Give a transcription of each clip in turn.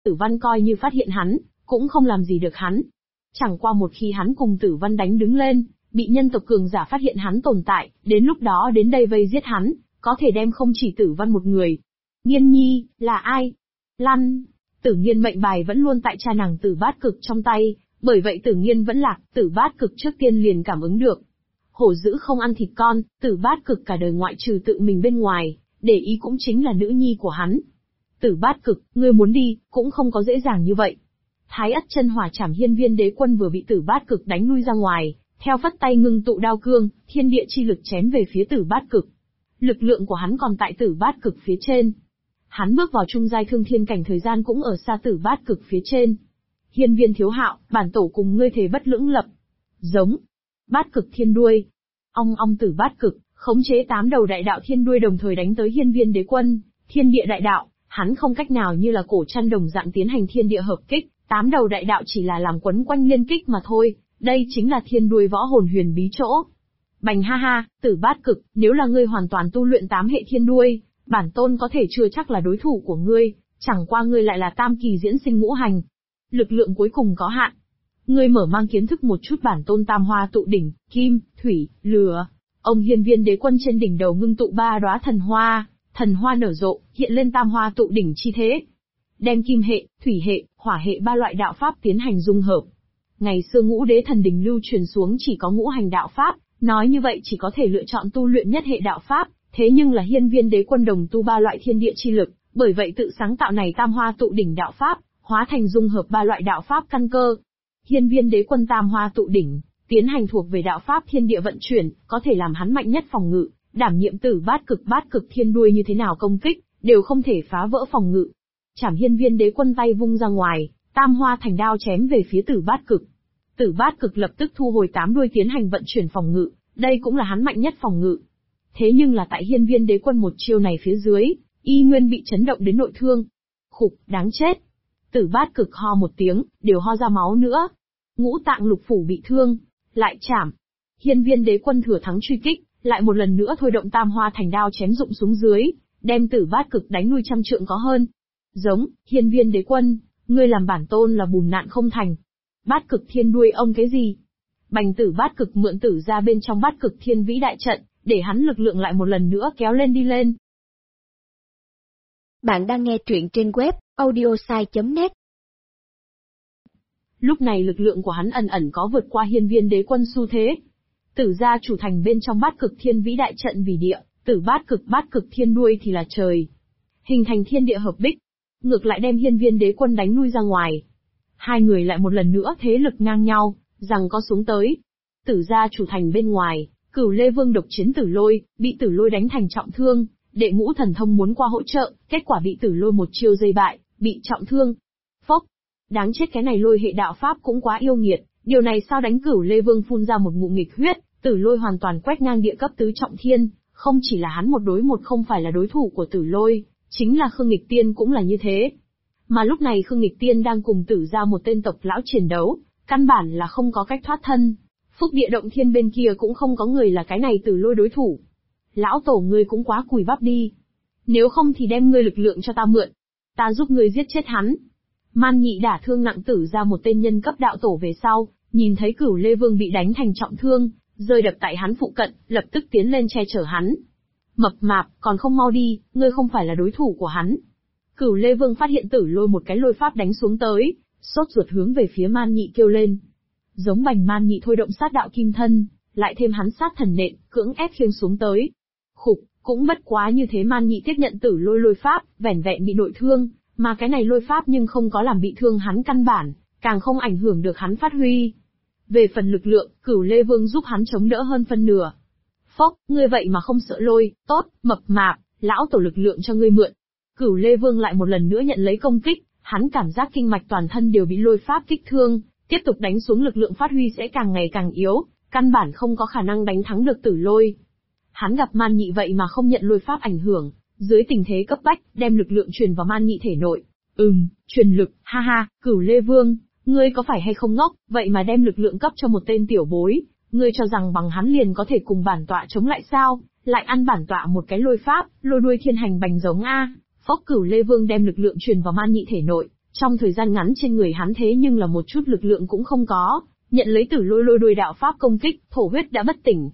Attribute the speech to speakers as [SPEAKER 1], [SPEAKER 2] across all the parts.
[SPEAKER 1] Tử Văn coi như phát hiện hắn, cũng không làm gì được hắn. Chẳng qua một khi hắn cùng Tử Văn đánh đứng lên, bị nhân tộc cường giả phát hiện hắn tồn tại, đến lúc đó đến đây vây giết hắn, có thể đem không chỉ Tử Văn một người. Nghiên nhi, là ai? Lăn! Tử Nghiên mệnh bài vẫn luôn tại cha nàng Tử Bát Cực trong tay, bởi vậy Tử Nghiên vẫn lạc, Tử Bát Cực trước tiên liền cảm ứng được. Hổ dữ không ăn thịt con, Tử Bát Cực cả đời ngoại trừ tự mình bên ngoài, để ý cũng chính là nữ nhi của hắn. Tử Bát Cực, ngươi muốn đi, cũng không có dễ dàng như vậy. Thái Ất Chân Hỏa Trảm Hiên Viên Đế Quân vừa bị Tử Bát Cực đánh lui ra ngoài, theo phất tay ngưng tụ đao cương, thiên địa chi lực chém về phía Tử Bát Cực. Lực lượng của hắn còn tại Tử Bát Cực phía trên. Hắn bước vào trung giai thương thiên cảnh thời gian cũng ở xa Tử Bát Cực phía trên. Hiên Viên Thiếu Hạo, bản tổ cùng ngươi thề bất lưỡng lập. Giống. Bát Cực Thiên Đuôi. Ong ong Tử Bát Cực, khống chế 8 đầu đại đạo thiên đuôi đồng thời đánh tới Hiên Viên Đế Quân, thiên địa đại đạo, hắn không cách nào như là cổ trăn đồng dạng tiến hành thiên địa hợp kích, 8 đầu đại đạo chỉ là làm quấn quanh liên kích mà thôi, đây chính là thiên đuôi võ hồn huyền bí chỗ. Bành ha ha, Tử Bát Cực, nếu là ngươi hoàn toàn tu luyện 8 hệ thiên đuôi, bản tôn có thể chưa chắc là đối thủ của ngươi, chẳng qua ngươi lại là tam kỳ diễn sinh ngũ hành. Lực lượng cuối cùng có hạn. Ngươi mở mang kiến thức một chút bản tôn tam hoa tụ đỉnh, kim, thủy, lửa. Ông Hiên Viên Đế Quân trên đỉnh đầu ngưng tụ 3 đóa thần hoa nở rộ, hiện lên tam hoa tụ đỉnh chi thế. Đem kim hệ, thủy hệ, hỏa hệ 3 loại đạo pháp tiến hành dung hợp. Ngày xưa Ngũ Đế Thần Đình lưu truyền xuống chỉ có ngũ hành đạo pháp, nói như vậy chỉ có thể lựa chọn tu luyện nhất hệ đạo pháp, thế nhưng là Hiên Viên Đế Quân đồng tu 3 loại thiên địa chi lực, bởi vậy tự sáng tạo này tam hoa tụ đỉnh đạo pháp, hóa thành dung hợp 3 loại đạo pháp căn cơ. Hiên Viên Đế Quân tam hoa tụ đỉnh, tiến hành thuộc về đạo pháp thiên địa vận chuyển, có thể làm hắn mạnh nhất phòng ngự, đảm nhiệm Tử Bát Cực thiên đuôi như thế nào công kích, đều không thể phá vỡ phòng ngự. Trảm Hiên Viên Đế Quân tay vung ra ngoài, tam hoa thành đao chém về phía Tử Bát Cực. Tử Bát Cực lập tức thu hồi 8 đuôi tiến hành vận chuyển phòng ngự, đây cũng là hắn mạnh nhất phòng ngự. Thế nhưng là tại Hiên Viên Đế Quân một chiêu này phía dưới, y nguyên bị chấn động đến nội thương. Khục, đáng chết. Tử Bát Cực ho một tiếng, đều ho ra máu nữa. Ngũ tạng lục phủ bị thương, lại chảm. Hiên Viên Đế Quân thừa thắng truy kích, lại một lần nữa thôi động tam hoa thành đao chém rụng xuống dưới, đem Tử Bát Cực đánh lui 100 trượng có hơn. Giống, Hiên Viên Đế Quân, ngươi làm bản tôn là bùn nạn không thành. Bát Cực Thiên Đuôi ông cái gì? Bành Tử Bát Cực mượn tử ra bên trong Bát Cực Thiên Vĩ đại trận, để hắn lực lượng lại một lần nữa kéo lên đi lên.
[SPEAKER 2] Bạn đang nghe truyện trên web audiosai.net.
[SPEAKER 1] Lúc này lực lượng của hắn ẩn ẩn có vượt qua Hiên Viên Đế Quân xu thế. Tử gia chủ thành bên trong Bát Cực Thiên Vĩ đại trận vì địa, Tử Bát Cực Thiên Đuôi thì là trời. Hình thành thiên địa hợp bích, ngược lại đem Hiên Viên Đế Quân đánh lui ra ngoài. Hai người lại một lần nữa thế lực ngang nhau, giằng co xuống tới. Tử gia chủ thành bên ngoài, Cửu Lê Vương độc chiến Tử Lôi, bị Tử Lôi đánh thành trọng thương, Đệ Ngũ Thần Thông muốn qua hỗ trợ, kết quả bị Tử Lôi một chiêu dây bại, bị trọng thương. Phốc, đáng chết, cái này Lôi hệ đạo pháp cũng quá yêu nghiệt, điều này sao đánh Cửu Lê Vương phun ra một ngụm nghịch huyết, Tử Lôi hoàn toàn quét ngang địa cấp tứ trọng thiên, không chỉ là hắn một đối một không phải là đối thủ của Tử Lôi, chính là Khương Nghịch Tiên cũng là như thế. Mà lúc này Khương Nghịch Tiên đang cùng Tử gia một tên tộc lão chiến đấu, căn bản là không có cách thoát thân. Phúc địa động thiên bên kia cũng không có người là cái này Tử Lôi đối thủ. Lão tổ ngươi cũng quá cùi bắp đi. Nếu không thì đem ngươi lực lượng cho ta mượn. Ta giúp ngươi giết chết hắn. Man Nhị đả thương nặng Tử gia một tên nhân cấp đạo tổ về sau, nhìn thấy Cửu Lê Vương bị đánh thành trọng thương, rơi đập tại hắn phụ cận, lập tức tiến lên che chở hắn. Mập mạp, còn không mau đi, ngươi không phải là đối thủ của hắn. Cửu Lê Vương phát hiện Tử Lôi một cái lôi pháp đánh xuống tới, sốt ruột hướng về phía Man Nhị kêu lên. Giống Bành Man Nhị thôi động sát đạo kim thân, lại thêm hắn sát thần nện, cưỡng ép khiêng xuống tới. Khục, cũng bất quá như thế. Man Nhị tiếp nhận Tử Lôi lôi pháp, vẻn vẹn bị nội thương, mà cái này lôi pháp nhưng không có làm bị thương hắn căn bản, càng không ảnh hưởng được hắn phát huy. Về phần lực lượng, Cửu Lê Vương giúp hắn chống đỡ hơn phân nửa. Phốc, ngươi vậy mà không sợ lôi, tốt, mập mạp, lão tổ lực lượng cho ngươi mượn. Cửu Lê Vương lại một lần nữa nhận lấy công kích, hắn cảm giác kinh mạch toàn thân đều bị lôi pháp kích thương, tiếp tục đánh xuống lực lượng phát huy sẽ càng ngày càng yếu, căn bản không có khả năng đánh thắng được Tử Lôi. Hắn gặp Man Nhị vậy mà không nhận lôi pháp ảnh hưởng, dưới tình thế cấp bách, đem lực lượng truyền vào Man Nhị thể nội. Truyền lực, ha ha, Cửu Lê Vương, ngươi có phải hay không ngốc, vậy mà đem lực lượng cấp cho một tên tiểu bối, ngươi cho rằng bằng hắn liền có thể cùng bản tọa chống lại sao, lại ăn bản tọa một cái lôi pháp, lôi đuôi thiên hành bành giống a. Phốc, Cửu Lê Vương đem lực lượng truyền vào Man Nhị thể nội, Trong thời gian ngắn trên người hắn thế nhưng là một chút lực lượng cũng không có, nhận lấy Tử Lôi lôi đuôi đạo pháp công kích, thổ huyết đã bất tỉnh.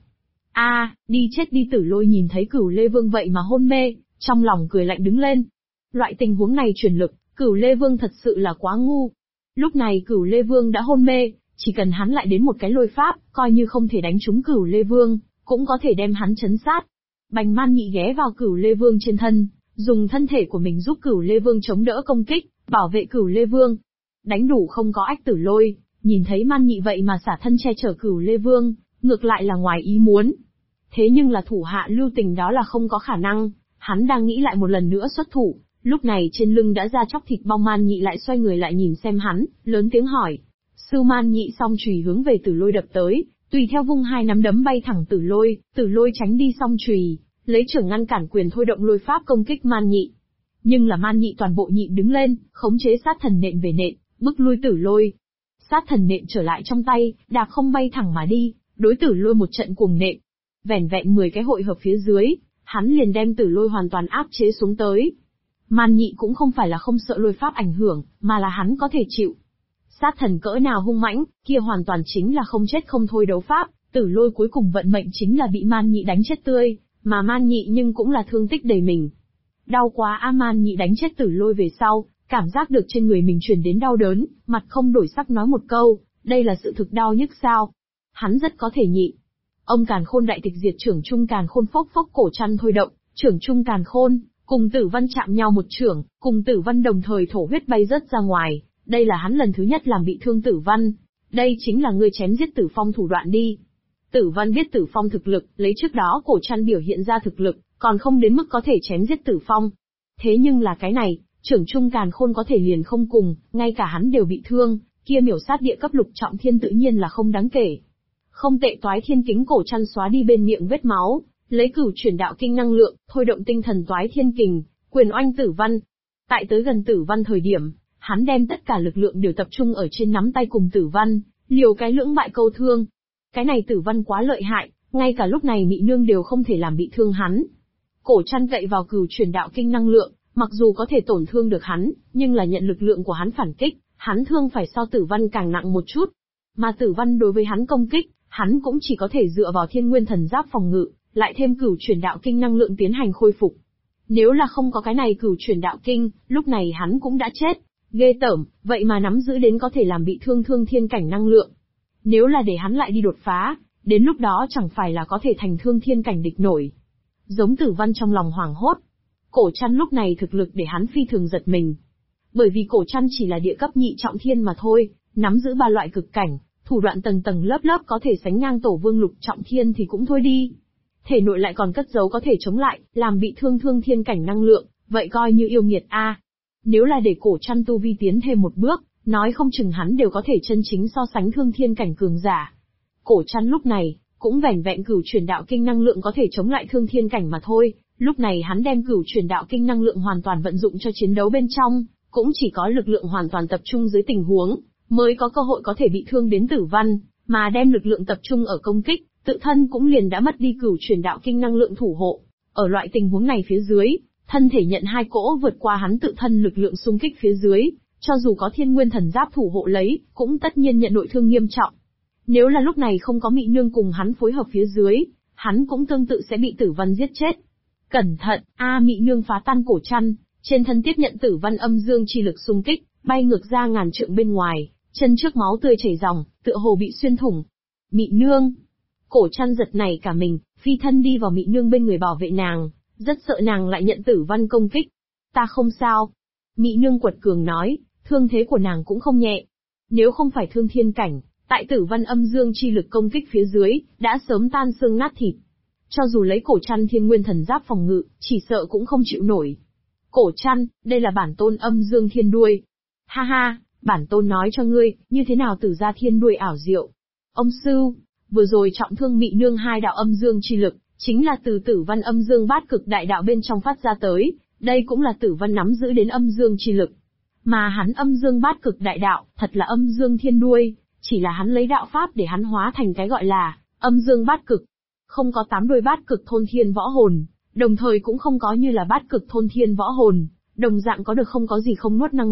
[SPEAKER 1] Đi chết đi. Tử Lôi nhìn thấy Cửu Lê Vương vậy mà hôn mê, trong lòng cười lạnh đứng lên. Loại tình huống này truyền lực, Cửu Lê Vương thật sự là quá ngu. Lúc này Cửu Lê Vương đã hôn mê, chỉ cần hắn lại đến một cái lôi pháp, coi như không thể đánh trúng Cửu Lê Vương, cũng có thể đem hắn chấn sát. Bành Man Nhị ghé vào Cửu Lê Vương trên thân, dùng thân thể của mình giúp Cửu Lê Vương chống đỡ công kích, bảo vệ Cửu Lê Vương. Đánh đủ không có ách. Tử Lôi nhìn thấy Man Nhị vậy mà xả thân che chở Cửu Lê Vương, ngược lại là ngoài ý muốn. Thế nhưng là thủ hạ lưu tình đó là không có khả năng, hắn đang nghĩ lại một lần nữa xuất thủ, lúc này trên lưng đã ra chóc thịt bong. Man Nhị lại xoay người lại nhìn xem hắn, lớn tiếng hỏi. Sư Man Nhị song chùy hướng về Tử Lôi đập tới, tùy theo vung hai nắm đấm bay thẳng Tử Lôi tránh đi song chùy, lấy trưởng ngăn cản quyền thôi động lôi pháp công kích Man Nhị. Nhưng là Man Nhị toàn bộ nhịn đứng lên, khống chế sát thần nện về nện, bức lui Tử Lôi. Sát thần nện trở lại trong tay, đạp không bay thẳng mà đi, đối Tử Lôi một trận cuồng nện. Vẻn vẹn 10 cái hội hợp phía dưới, hắn liền đem Tử Lôi hoàn toàn áp chế xuống tới. Man Nhị cũng không phải là không sợ lôi pháp ảnh hưởng, mà là hắn có thể chịu. Sát thần cỡ nào hung mãnh, kia hoàn toàn chính là không chết không thôi đấu pháp, Tử Lôi cuối cùng vận mệnh chính là bị Man Nhị đánh chết tươi, mà Man Nhị nhưng cũng là thương tích đầy mình. Đau quá. Man Nhị đánh chết Tử Lôi về sau, cảm giác được trên người mình truyền đến đau đớn, mặt không đổi sắc nói một câu, đây là sự thực đau nhức sao? Hắn rất có thể nhịn. Ông Càn Khôn đại tịch diệt, trưởng trung Càn Khôn phốc phốc cổ chăn thôi động, trưởng trung Càn Khôn cùng Tử Văn chạm nhau một trưởng, cùng Tử Văn đồng thời thổ huyết bay rớt ra ngoài. Đây là hắn lần thứ nhất làm bị thương Tử Văn. Đây chính là ngươi chém giết Tử Phong thủ đoạn đi. Tử Văn biết Tử Phong thực lực, lấy trước đó cổ chăn biểu hiện ra thực lực, còn không đến mức có thể chém giết Tử Phong. Thế nhưng là cái này, trưởng trung Càn Khôn có thể liền không cùng, ngay cả hắn đều bị thương, kia miểu sát địa cấp lục trọng thiên tự nhiên là không đáng kể. Không tệ. Toái Thiên Kính cổ chăn xóa đi bên miệng vết máu, lấy Cửu Chuyển Đạo Kinh năng lượng, thôi động tinh thần Toái Thiên Kình, quyền oanh Tử Văn. Tại tới gần Tử Văn thời điểm, hắn đem tất cả lực lượng đều tập trung ở trên nắm tay cùng Tử Văn, liều cái lưỡng bại câu thương. Cái này Tử Văn quá lợi hại, ngay cả lúc này Mị Nương đều không thể làm bị thương hắn. Cổ chăn cậy vào Cửu Chuyển Đạo Kinh năng lượng, mặc dù có thể tổn thương được hắn, nhưng là nhận lực lượng của hắn phản kích, hắn thương phải so Tử Văn càng nặng một chút. Mà Tử Văn đối với hắn công kích, hắn cũng chỉ có thể dựa vào Thiên Nguyên Thần Giáp phòng ngự, lại thêm Cửu Chuyển Đạo Kinh năng lượng tiến hành khôi phục. Nếu là không có cái này Cửu Chuyển Đạo Kinh, lúc này hắn cũng đã chết. Ghê tởm, vậy mà nắm giữ đến có thể làm bị thương thương thiên cảnh năng lượng. Nếu là để hắn lại đi đột phá, đến lúc đó chẳng phải là có thể thành thương thiên cảnh địch nổi. Giống Tử Văn trong lòng hoảng hốt. Cổ chăn lúc này thực lực để hắn phi thường giật mình. Bởi vì cổ chăn chỉ là địa cấp nhị trọng thiên mà thôi, nắm giữ 3 loại cực cảnh, thủ đoạn tầng tầng lớp lớp có thể sánh ngang tổ vương lục trọng thiên thì cũng thôi đi. Thể nội lại còn cất giấu có thể chống lại, làm bị thương thương thiên cảnh năng lượng, vậy coi như yêu nghiệt a. Nếu là để cổ chăn tu vi tiến thêm một bước, nói không chừng hắn đều có thể chân chính so sánh thương thiên cảnh cường giả. Cổ chăn lúc này, cũng vẻn vẹn Cửu Chuyển Đạo Kinh năng lượng có thể chống lại thương thiên cảnh mà thôi, lúc này hắn đem Cửu Chuyển Đạo Kinh năng lượng hoàn toàn vận dụng cho chiến đấu bên trong, cũng chỉ có lực lượng hoàn toàn tập trung dưới tình huống, mới có cơ hội có thể bị thương đến Tử Văn, mà đem lực lượng tập trung ở công kích, tự thân cũng liền đã mất đi Cửu Chuyển Đạo Kinh năng lượng thủ hộ. Ở loại tình huống này phía dưới, thân thể nhận 2 cỗ vượt qua hắn tự thân lực lượng xung kích phía dưới, cho dù có Thiên Nguyên Thần Giáp thủ hộ lấy, cũng tất nhiên nhận nội thương nghiêm trọng. Nếu là lúc này không có Mị Nương cùng hắn phối hợp phía dưới, hắn cũng tương tự sẽ bị Tử Văn giết chết. Cẩn thận, Mị Nương phá tan cổ chăn, trên thân tiếp nhận Tử Văn âm dương chi lực xung kích, bay ngược ra ngàn trượng bên ngoài, chân trước máu tươi chảy ròng, tựa hồ bị xuyên thủng. Mị Nương, cổ chăn giật nảy cả mình, phi thân đi vào Mị Nương bên người bảo vệ nàng, rất sợ nàng lại nhận Tử Văn công kích. Ta không sao. Mị Nương quật cường nói, thương thế của nàng cũng không nhẹ. Nếu không phải thương thiên cảnh, tại Tử Văn âm dương chi lực công kích phía dưới, đã sớm tan xương nát thịt. Cho dù lấy cổ chăn Thiên Nguyên Thần Giáp phòng ngự, chỉ sợ cũng không chịu nổi. Cổ chăn, đây là bản tôn âm dương thiên đuôi. Ha ha, bản tôn nói cho ngươi, như thế nào Tử gia thiên đuôi ảo diệu. Ông sư, vừa rồi trọng thương Mị Nương 2 đạo âm dương chi lực, chính là từ Tử Văn âm dương bát cực đại đạo bên trong phát ra tới, đây cũng là Tử Văn nắm giữ đến âm dương chi lực. Mà hắn âm dương bát cực đại đạo, thật là âm dương thiên đuôi, chỉ là hắn lấy đạo pháp để hắn hóa thành cái gọi là âm dương bát cực. Không có 8 đuôi bát cực thôn thiên võ hồn, đồng thời cũng không có như là bát cực thôn thiên võ hồn, đồng dạng có được không có gì không nuốt năng lực,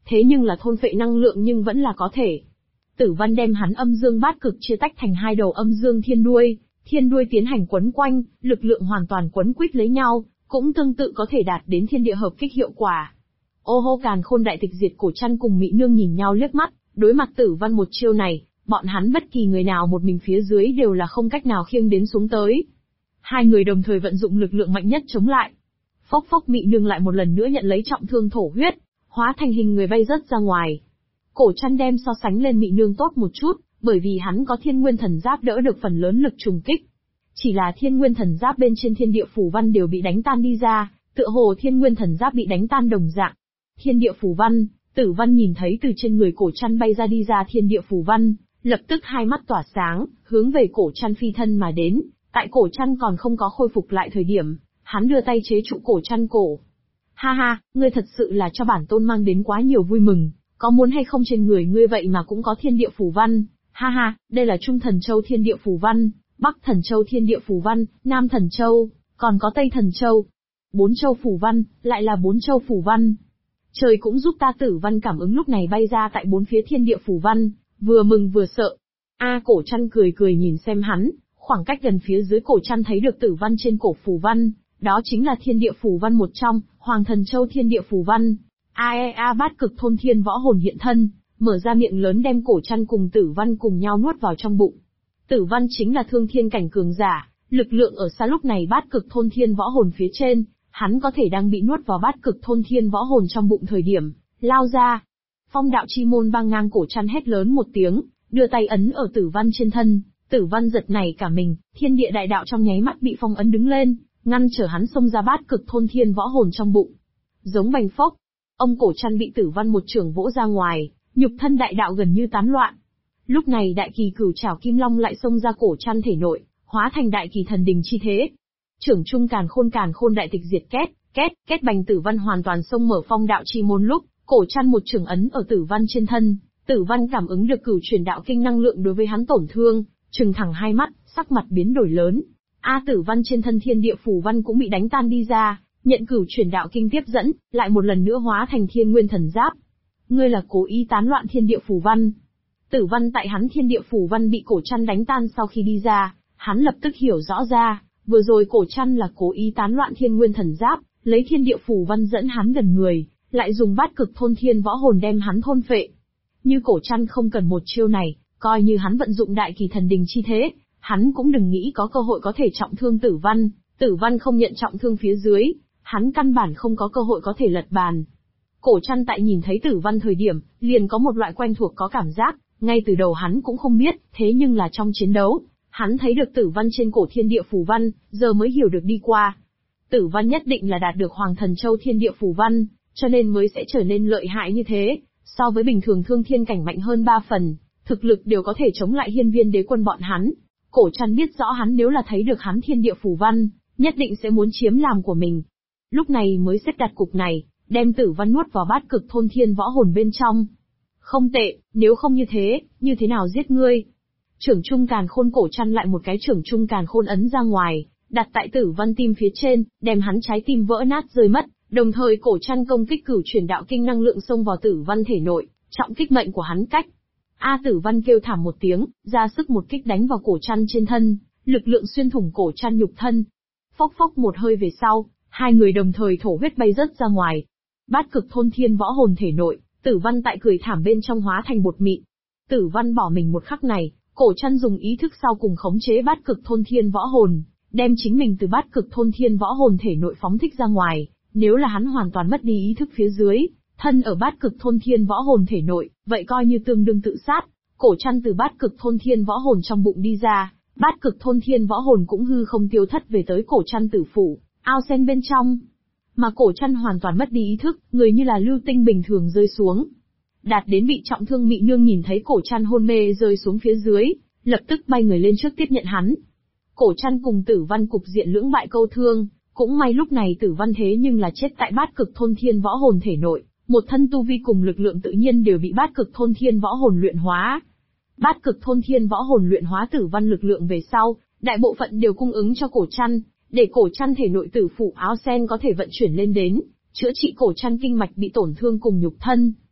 [SPEAKER 1] thế nhưng là thôn phệ năng lượng nhưng vẫn là có thể. Tử Văn đem hắn âm dương bát cực chia tách thành hai đầu âm dương thiên đuôi tiến hành quấn quanh, lực lượng hoàn toàn quấn quýt lấy nhau, cũng tương tự có thể đạt đến thiên địa hợp kích hiệu quả. Ô hô càn khôn đại tịch diệt cổ chăn cùng Mị Nương nhìn nhau liếc mắt, đối mặt Tử Văn một chiêu này, bọn hắn bất kỳ người nào một mình phía dưới đều là không cách nào khiêng đến xuống tới. Hai người đồng thời vận dụng lực lượng mạnh nhất chống lại. Phốc phốc, Mị Nương lại một lần nữa nhận lấy trọng thương thổ huyết, hóa thành hình người bay rớt ra ngoài. Cổ chăn đem so sánh lên Mị Nương tốt một chút, bởi vì hắn có Thiên Nguyên Thần Giáp đỡ được phần lớn lực trùng kích. Chỉ là Thiên Nguyên Thần Giáp bên trên thiên địa phù văn đều bị đánh tan đi ra, tựa hồ Thiên Nguyên Thần Giáp bị đánh tan đồng dạng. Thiên địa phù văn, Tử Văn nhìn thấy từ trên người cổ chăn bay ra đi ra thiên địa phù văn, lập tức hai mắt tỏa sáng, hướng về cổ chăn phi thân mà đến. Tại cổ chăn còn không có khôi phục lại thời điểm, hắn đưa tay chế trụ cổ chăn cổ. Ha ha, ngươi thật sự là cho bản tôn mang đến quá nhiều vui mừng, có muốn hay không trên người ngươi vậy mà cũng có thiên địa phù văn. Ha ha, đây là Trung Thần Châu thiên địa phù văn, Bắc Thần Châu thiên địa phù văn, Nam Thần Châu, còn có Tây Thần Châu. 4 châu phù văn, lại là 4 châu phù văn. Trời cũng giúp ta. Tử Văn cảm ứng lúc này bay ra tại 4 phía thiên địa phù văn, vừa mừng vừa sợ. Cổ chăn cười cười nhìn xem hắn, khoảng cách gần phía dưới cổ chăn thấy được Tử Văn trên cổ phù văn, đó chính là thiên địa phù văn một trong, Hoàng Thần Châu thiên địa phù văn. Bát cực thôn thiên võ hồn hiện thân, mở ra miệng lớn đem cổ chăn cùng Tử Văn cùng nhau nuốt vào trong bụng. Tử Văn chính là thương thiên cảnh cường giả, lực lượng ở xa lúc này bát cực thôn thiên võ hồn phía trên, hắn có thể đang bị nuốt vào bát cực thôn thiên võ hồn trong bụng thời điểm, lao ra. Phong đạo chi môn băng ngang cổ chăn hét lớn một tiếng, đưa tay ấn ở Tử Văn trên thân, Tử Văn giật nảy cả mình, thiên địa đại đạo trong nháy mắt bị phong ấn đứng lên, ngăn trở hắn xông ra bát cực thôn thiên võ hồn trong bụng. Giống bành phốc, ông cổ chăn bị Tử Văn một chưởng vỗ ra ngoài, nhục thân đại đạo gần như tán loạn. Lúc này đại kỳ cửu trảo kim long lại xông ra cổ chăn thể nội, hóa thành đại kỳ thần đình chi thế. Trưởng trung càn khôn đại tịch diệt két bành. Tử Văn hoàn toàn xông mở phong đạo chi môn lúc, cổ chăn một chưởng ấn ở Tử Văn trên thân, Tử Văn cảm ứng được cửu truyền đạo kinh năng lượng đối với hắn tổn thương, trừng thẳng hai mắt, sắc mặt biến đổi lớn. Tử Văn trên thân thiên địa phù văn cũng bị đánh tan đi ra, nhận cửu truyền đạo kinh tiếp dẫn, lại một lần nữa hóa thành Thiên Nguyên Thần Giáp. Ngươi là cố ý tán loạn thiên địa phù văn. Tử Văn tại hắn thiên địa phù văn bị cổ chăn đánh tan sau khi đi ra, hắn lập tức hiểu rõ ra, vừa rồi cổ chăn là cố ý tán loạn Thiên Nguyên Thần Giáp, lấy thiên địa phù văn dẫn hắn gần người, lại dùng bát cực thôn thiên võ hồn đem hắn thôn phệ. Như cổ chăn không cần một chiêu này, coi như hắn vận dụng đại kỳ thần đình chi thế, hắn cũng đừng nghĩ có cơ hội có thể trọng thương Tử Văn. Tử Văn không nhận trọng thương phía dưới, hắn căn bản không có cơ hội có thể lật bàn. Cổ chăn tại nhìn thấy Tử Văn thời điểm, liền có một loại quen thuộc có cảm giác, ngay từ đầu hắn cũng không biết, thế nhưng là trong chiến đấu, hắn thấy được Tử Văn trên cổ thiên địa phù văn, giờ mới hiểu được đi qua. Tử Văn nhất định là đạt được Hoàng Thần Châu thiên địa phù văn, cho nên mới sẽ trở nên lợi hại như thế, so với bình thường thương thiên cảnh mạnh hơn 3 phần, thực lực đều có thể chống lại hiên viên đế quân bọn hắn. Cổ chăn biết rõ hắn nếu là thấy được hắn thiên địa phù văn, nhất định sẽ muốn chiếm làm của mình. Lúc này mới xếp đặt cục này, đem Tử Văn nuốt vào bát cực thôn thiên võ hồn bên trong. Không tệ, nếu không như thế nào giết ngươi? Trưởng trung càn khôn cổ chăn lại một cái trưởng trung càn khôn ấn ra ngoài, đặt tại Tử Văn tim phía trên, đem hắn trái tim vỡ nát rơi mất, đồng thời cổ chăn công kích cửu truyền đạo kinh năng lượng xông vào Tử Văn thể nội, trọng kích mệnh của hắn cách. Tử Văn kêu thảm một tiếng, ra sức một kích đánh vào cổ chăn trên thân, lực lượng xuyên thủng cổ chăn nhục thân. Phốc phốc một hơi về sau, hai người đồng thời thổ huyết bay rớt ra ngoài. Bát cực thôn thiên võ hồn thể nội, Tử Văn tại cười thảm bên trong hóa thành bột mịn. Tử Văn bỏ mình một khắc này, cổ chăn dùng ý thức sau cùng khống chế bát cực thôn thiên võ hồn, đem chính mình từ bát cực thôn thiên võ hồn thể nội phóng thích ra ngoài. Nếu là hắn hoàn toàn mất đi ý thức phía dưới, thân ở bát cực thôn thiên võ hồn thể nội, vậy coi như tương đương tự sát. Cổ chăn từ bát cực thôn thiên võ hồn trong bụng đi ra, bát cực thôn thiên võ hồn cũng hư không tiêu thất về tới cổ chăn tử phủ, ao sen bên trong. Mà cổ chăn hoàn toàn mất đi ý thức, người như là lưu tinh bình thường rơi xuống. Đạt đến bị trọng thương Mị Nương nhìn thấy cổ chăn hôn mê rơi xuống phía dưới, lập tức bay người lên trước tiếp nhận hắn. Cổ chăn cùng Tử Văn cục diện lưỡng bại câu thương, cũng may lúc này Tử Văn thế nhưng là chết tại bát cực thôn thiên võ hồn thể nội, một thân tu vi cùng lực lượng tự nhiên đều bị bát cực thôn thiên võ hồn luyện hóa. Bát cực thôn thiên võ hồn luyện hóa Tử Văn lực lượng về sau, đại bộ phận đều cung ứng cho cổ chăn, để cổ chăn thể nội tử phủ áo sen có thể vận chuyển lên đến, chữa trị cổ chăn kinh mạch bị tổn thương cùng nhục thân.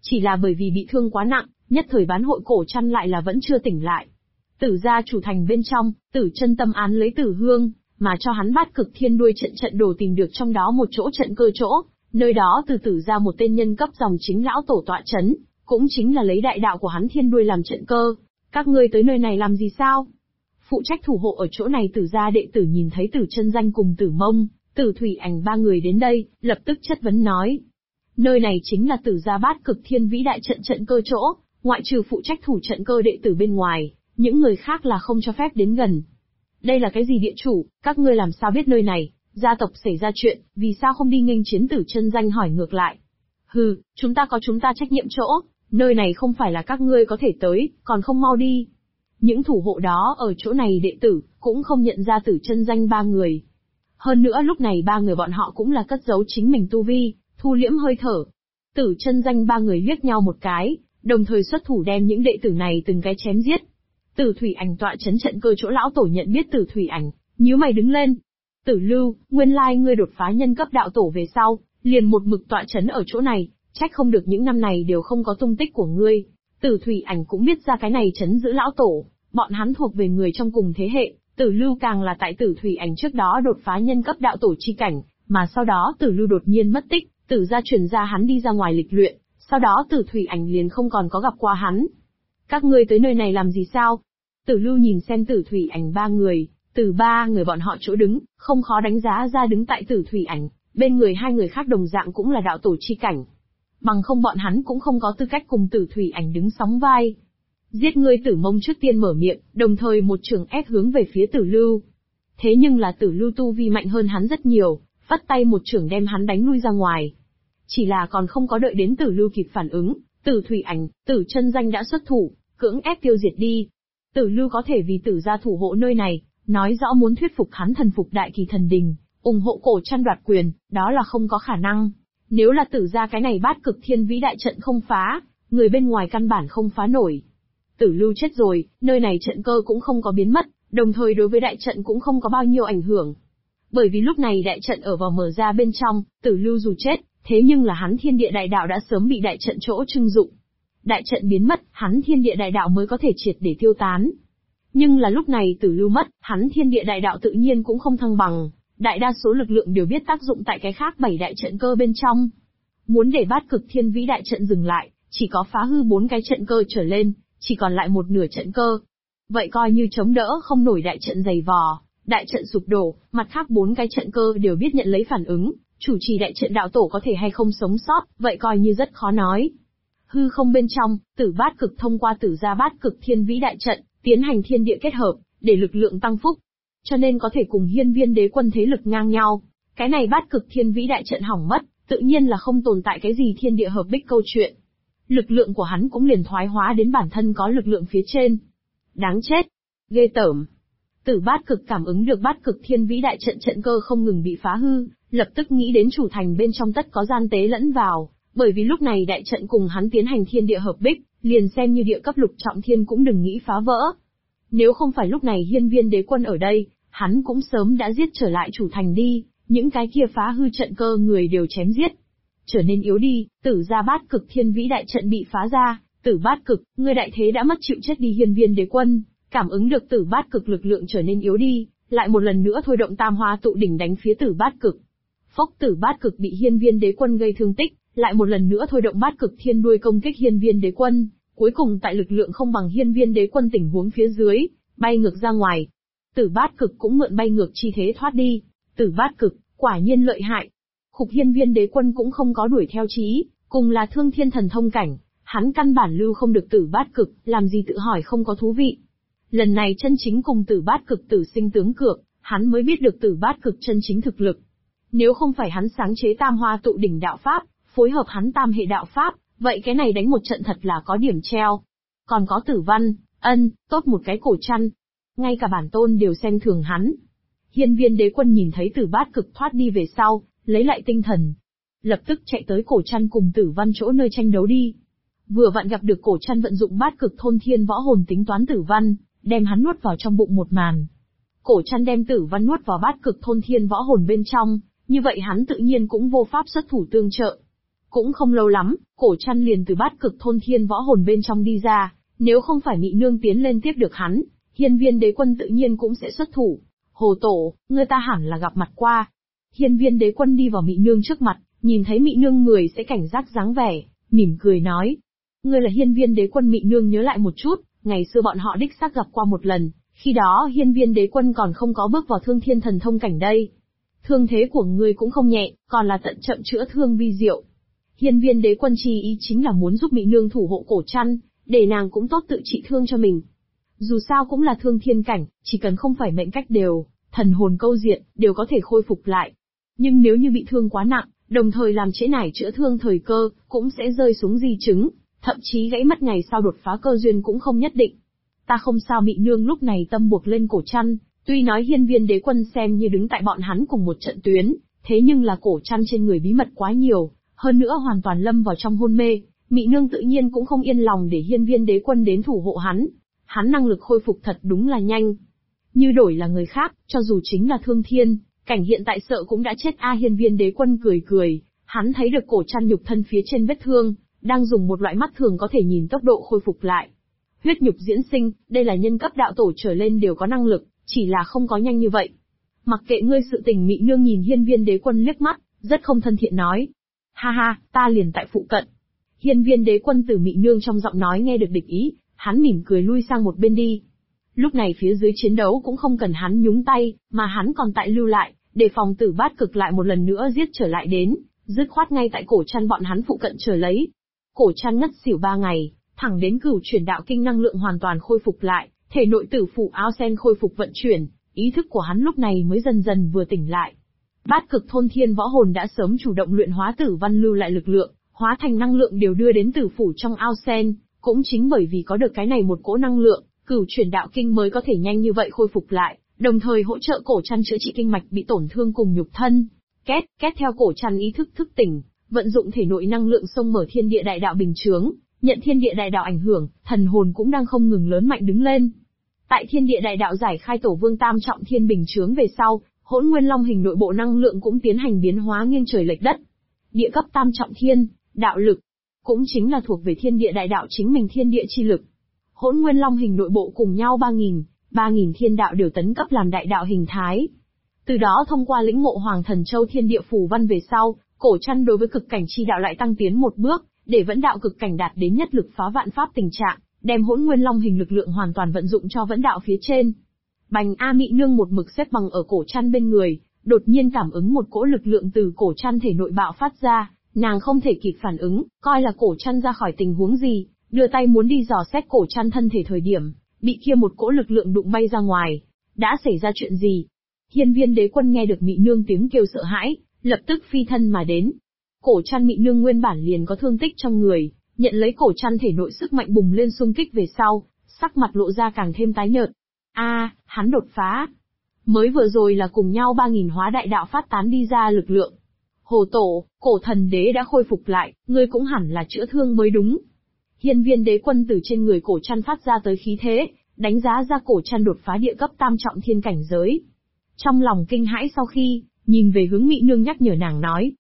[SPEAKER 1] Chỉ là bởi vì bị thương quá nặng, nhất thời bán hội cổ chăn lại là vẫn chưa tỉnh lại. Tử gia chủ thành bên trong, Tử Chân tâm án lấy Tử Hương, mà cho hắn Bát Cực Thiên Đuôi trận đồ tìm được trong đó một chỗ trận cơ chỗ, nơi đó từ tử ra một tên nhân cấp dòng chính lão tổ tọa chấn, cũng chính là lấy đại đạo của hắn Thiên Đuôi làm trận cơ. Các ngươi tới nơi này làm gì sao? Phụ trách thủ hộ ở chỗ này Tử gia đệ tử nhìn thấy Tử Chân Danh cùng Tử Mông, Tử Thủy Ảnh ba người đến đây, lập tức chất vấn nói. Nơi này chính là Tử gia Bát Cực Thiên Vĩ đại trận cơ chỗ, ngoại trừ phụ trách thủ trận cơ đệ tử bên ngoài, những người khác là không cho phép đến gần. Đây là cái gì địa chủ, các ngươi làm sao biết nơi này, gia tộc xảy ra chuyện, vì sao không đi nghênh chiến? Tử Chân Danh hỏi ngược lại. Hừ, chúng ta có chúng ta trách nhiệm chỗ, nơi này không phải là các ngươi có thể tới, còn không mau đi. Những thủ hộ đó ở chỗ này đệ tử, cũng không nhận ra Tử Chân Danh ba người. Hơn nữa lúc này ba người bọn họ cũng là cất giấu chính mình tu vi, thu liễm hơi thở. Tử Chân Danh ba người liếc nhau một cái, đồng thời xuất thủ đem những đệ tử này từng cái chém giết. Tử Thủy Ảnh tọa chấn trận cơ chỗ lão tổ nhận biết Tử Thủy Ảnh, nhíu mày đứng lên. Tử Lưu, nguyên lai ngươi đột phá nhân cấp đạo tổ về sau, liền một mực tọa chấn ở chỗ này, trách không được những năm này đều không có tung tích của ngươi. Tử Thủy Ảnh cũng biết ra cái này chấn giữ lão tổ, bọn hắn thuộc về người trong cùng thế hệ, Tử Lưu càng là tại Tử Thủy Ảnh trước đó đột phá nhân cấp đạo tổ chi cảnh, mà sau đó Tử Lưu đột nhiên mất tích, Tử gia truyền ra hắn đi ra ngoài lịch luyện, sau đó Tử Thủy Ảnh liền không còn có gặp qua hắn. Các ngươi tới nơi này làm gì sao? Tử Lưu nhìn xem Tử Thủy Ảnh ba người, từ ba người bọn họ chỗ đứng, không khó đánh giá ra đứng tại Tử Thủy Ảnh, bên người hai người khác đồng dạng cũng là đạo tổ chi cảnh. Bằng không bọn hắn cũng không có tư cách cùng Tử Thủy Ảnh đứng sóng vai. Giết ngươi! Tử Mông trước tiên mở miệng, đồng thời một trường ép hướng về phía Tử Lưu. Thế nhưng là Tử Lưu tu vi mạnh hơn hắn rất nhiều, vắt tay một trường đem hắn đánh lui ra ngoài. Chỉ là còn không có đợi đến Tử Lưu kịp phản ứng, Tử Thủy Ảnh, Tử Chân Danh đã xuất thủ, cưỡng ép tiêu diệt đi. Tử Lưu có thể vì Tử gia thủ hộ nơi này, nói rõ muốn thuyết phục hắn thần phục Đại Kỳ Thần Đình, ủng hộ cổ chăn đoạt quyền, đó là không có khả năng. Nếu là Tử gia cái này Bát Cực Thiên Vĩ đại trận không phá, người bên ngoài căn bản không phá nổi. Tử Lưu chết rồi, nơi này trận cơ cũng không có biến mất, đồng thời đối với đại trận cũng không có bao nhiêu ảnh hưởng. Bởi vì lúc này đại trận ở vào mở ra bên trong, Tử Lưu dù chết, thế nhưng là hắn thiên địa đại đạo đã sớm bị đại trận chỗ trưng dụng. Đại trận biến mất, hắn thiên địa đại đạo mới có thể triệt để tiêu tán. Nhưng là lúc này Tử Lưu mất, hắn thiên địa đại đạo tự nhiên cũng không thăng bằng, đại đa số lực lượng đều biết tác dụng tại cái khác 7 đại trận cơ bên trong. Muốn để Bát Cực Thiên Vĩ đại trận dừng lại, chỉ có phá hư 4 cái trận cơ trở lên, chỉ còn lại một nửa trận cơ. Vậy coi như chống đỡ không nổi đại trận dày vò, đại trận sụp đổ, mặt khác 4 cái trận cơ đều biết nhận lấy phản ứng, chủ trì đại trận đạo tổ có thể hay không sống sót, vậy coi như rất khó nói. Hư không bên trong, Tử Bát Cực thông qua Tử gia Bát Cực Thiên Vĩ đại trận, tiến hành thiên địa kết hợp, để lực lượng tăng phúc. Cho nên có thể cùng Hiên Viên Đế Quân thế lực ngang nhau. Cái này Bát Cực Thiên Vĩ đại trận hỏng mất, tự nhiên là không tồn tại cái gì thiên địa hợp bích câu chuyện. Lực lượng của hắn cũng liền thoái hóa đến bản thân có lực lượng phía trên. Đáng chết! Ghê tởm! Tử Bát Cực cảm ứng được Bát Cực Thiên Vĩ đại trận cơ không ngừng bị phá hư, lập tức nghĩ đến chủ thành bên trong tất có gian tế lẫn vào, bởi vì lúc này đại trận cùng hắn tiến hành thiên địa hợp bích, liền xem như địa cấp lục trọng thiên cũng đừng nghĩ phá vỡ. Nếu không phải lúc này Hiên Viên Đế Quân ở đây, hắn cũng sớm đã giết trở lại chủ thành đi, những cái kia phá hư trận cơ người đều chém giết. Trở nên yếu đi, Tử gia Bát Cực Thiên Vĩ đại trận bị phá ra, Tử Bát Cực, ngươi đại thế đã mất chịu chết đi. Hiên Viên Đế Quân cảm ứng được Tử Bát Cực lực lượng trở nên yếu đi, lại một lần nữa thôi động Tam Hoa tụ đỉnh đánh phía Tử Bát Cực. Phốc! Tử Bát Cực bị Hiên Viên Đế Quân gây thương tích, lại một lần nữa thôi động Bát Cực Thiên Đuôi công kích Hiên Viên Đế Quân, cuối cùng tại lực lượng không bằng Hiên Viên Đế Quân tình huống phía dưới, bay ngược ra ngoài. Tử Bát Cực cũng mượn bay ngược chi thế thoát đi. Tử Bát Cực, quả nhiên lợi hại. Khục Hiên Viên Đế Quân cũng không có đuổi theo chí, cùng là thương thiên thần thông cảnh, hắn căn bản lưu không được Tử Bát Cực, làm gì tự hỏi không có thú vị. Lần này chân chính cùng Tử Bát Cực tử sinh tướng cược, hắn mới biết được Tử Bát Cực chân chính thực lực. Nếu không phải hắn sáng chế Tam Hoa tụ đỉnh đạo pháp, phối hợp hắn tam hệ đạo pháp, vậy cái này đánh một trận thật là có điểm treo. Còn có Tử Văn, tốt một cái cổ chăn. Ngay cả bản tôn đều xem thường hắn. Hiên Viên Đế Quân nhìn thấy Tử Bát Cực thoát đi về sau, lấy lại tinh thần. Lập tức chạy tới cổ chăn cùng Tử Văn chỗ nơi tranh đấu đi. Vừa vặn gặp được cổ chăn vận dụng Bát Cực thôn thiên võ hồn tính toán Tử Văn, đem hắn nuốt vào trong bụng một màn. Cổ chăn đem Tử Văn nuốt vào Bát Cực thôn thiên võ hồn bên trong, như vậy hắn tự nhiên cũng vô pháp xuất thủ tương trợ. Cũng không lâu lắm, Cổ Trăn liền từ Bát Cực thôn thiên võ hồn bên trong đi ra, nếu không phải Mị Nương tiến lên tiếp được hắn, Hiên Viên Đế Quân tự nhiên cũng sẽ xuất thủ. Hồ Tổ, ngươi ta hẳn là gặp mặt qua. Hiên Viên Đế Quân đi vào Mị Nương trước mặt, nhìn thấy Mị Nương người sẽ cảnh giác dáng vẻ, mỉm cười nói. Ngươi là Hiên Viên Đế Quân. Mị Nương nhớ lại một chút, ngày xưa bọn họ đích xác gặp qua một lần, khi đó Hiên Viên Đế Quân còn không có bước vào Thương Thiên Thần Thông cảnh đây. Thương thế của ngươi cũng không nhẹ, còn là tận chậm chữa thương vi diệu. Hiên Viên Đế Quân chi ý chính là muốn giúp Mị Nương thủ hộ Cổ Trăn, để nàng cũng tốt tự trị thương cho mình. Dù sao cũng là thương thiên cảnh, chỉ cần không phải mệnh cách đều, thần hồn câu diện, đều có thể khôi phục lại. Nhưng nếu như bị thương quá nặng, đồng thời làm trễ nải chữa thương thời cơ, cũng sẽ rơi xuống di chứng, thậm chí gãy mất ngày sau đột phá cơ duyên cũng không nhất định. Ta không sao. Mị Nương lúc này tâm buộc lên Cổ Trăn, tuy nói Hiên Viên Đế Quân xem như đứng tại bọn hắn cùng một trận tuyến, thế nhưng là Cổ Trăn trên người bí mật quá nhiều, hơn nữa hoàn toàn lâm vào trong hôn mê, Mị Nương tự nhiên cũng không yên lòng để Hiên Viên Đế Quân đến thủ hộ hắn. Hắn năng lực khôi phục thật đúng là nhanh. Như đổi là người khác, cho dù chính là Thương Thiên cảnh hiện tại sợ cũng đã chết. Hiên Viên Đế Quân cười cười, hắn thấy được Cổ Trăn nhục thân phía trên vết thương, đang dùng một loại mắt thường có thể nhìn tốc độ khôi phục lại. Huyết nhục diễn sinh, đây là nhân cấp đạo tổ trở lên đều có năng lực, chỉ là không có nhanh như vậy. Mặc kệ ngươi sự tình. Mị Nương nhìn Hiên Viên Đế Quân liếc mắt, rất không thân thiện nói. Ha ha, ta liền tại phụ cận. Hiên Viên Đế Quân từ Mị Nương trong giọng nói nghe được địch ý, hắn mỉm cười lui sang một bên đi. Lúc này phía dưới chiến đấu cũng không cần hắn nhúng tay, mà hắn còn tại lưu lại, để phòng Tử Bát Cực lại một lần nữa giết trở lại đến, dứt khoát ngay tại Cổ Trăn bọn hắn phụ cận chờ lấy. Cổ Trăn ngất xỉu 3 ngày, thẳng đến Cửu Chuyển Đạo Kinh năng lượng hoàn toàn khôi phục lại, thể nội tử phủ áo sen khôi phục vận chuyển, ý thức của hắn lúc này mới dần dần vừa tỉnh lại. Bát Cực thôn thiên võ hồn đã sớm chủ động luyện hóa Tử Văn lưu lại lực lượng, hóa thành năng lượng đều đưa đến tử phủ trong ao sen, cũng chính bởi vì có được cái này một cỗ năng lượng, Cửu Chuyển Đạo Kinh mới có thể nhanh như vậy khôi phục lại, đồng thời hỗ trợ Cổ Trăn chữa trị kinh mạch bị tổn thương cùng nhục thân. Két theo Cổ Trăn ý thức thức tỉnh, vận dụng thể nội năng lượng xông mở thiên địa đại đạo bình chướng, nhận thiên địa đại đạo ảnh hưởng, thần hồn cũng đang không ngừng lớn mạnh đứng lên. Tại thiên địa đại đạo giải khai Tổ Vương tam trọng thiên bình chướng về sau, Hỗn Nguyên Long hình nội bộ năng lượng cũng tiến hành biến hóa nghiêng trời lệch đất. Địa cấp tam trọng thiên, đạo lực, cũng chính là thuộc về thiên địa đại đạo chính mình thiên địa chi lực. Hỗn Nguyên Long hình nội bộ cùng nhau 3.000 thiên đạo đều tấn cấp làm đại đạo hình thái. Từ đó thông qua lĩnh ngộ Hoàng Thần Châu thiên địa phù văn về sau, Cổ Trăn đối với cực cảnh chi đạo lại tăng tiến một bước, để vẫn đạo cực cảnh đạt đến nhất lực phá vạn pháp tình trạng, đem Hỗn Nguyên Long hình lực lượng hoàn toàn vận dụng cho vẫn đạo phía trên. Bành Mị Nương một mực xếp bằng ở Cổ Trăn bên người, đột nhiên cảm ứng một cỗ lực lượng từ Cổ Trăn thể nội bạo phát ra, nàng không thể kịp phản ứng, coi là Cổ Trăn ra khỏi tình huống gì, đưa tay muốn đi dò xét Cổ Trăn thân thể thời điểm, bị kia một cỗ lực lượng đụng bay ra ngoài. Đã xảy ra chuyện gì? Hiên Viên Đế Quân nghe được Mị Nương tiếng kêu sợ hãi, lập tức phi thân mà đến. Cổ Trăn Mị Nương nguyên bản liền có thương tích trong người, nhận lấy Cổ Trăn thể nội sức mạnh bùng lên xung kích về sau, sắc mặt lộ ra càng thêm tái nhợt. Hắn đột phá. Mới vừa rồi là cùng nhau 3.000 hóa đại đạo phát tán đi ra lực lượng. Hồ Tổ, Cổ Thần Đế đã khôi phục lại, ngươi cũng hẳn là chữa thương mới đúng. Hiên Viên Đế Quân từ trên người Cổ Trăn phát ra tới khí thế, đánh giá ra Cổ Trăn đột phá địa cấp tam trọng thiên cảnh giới. Trong lòng kinh hãi sau khi, nhìn về hướng Mị Nương nhắc nhở nàng nói.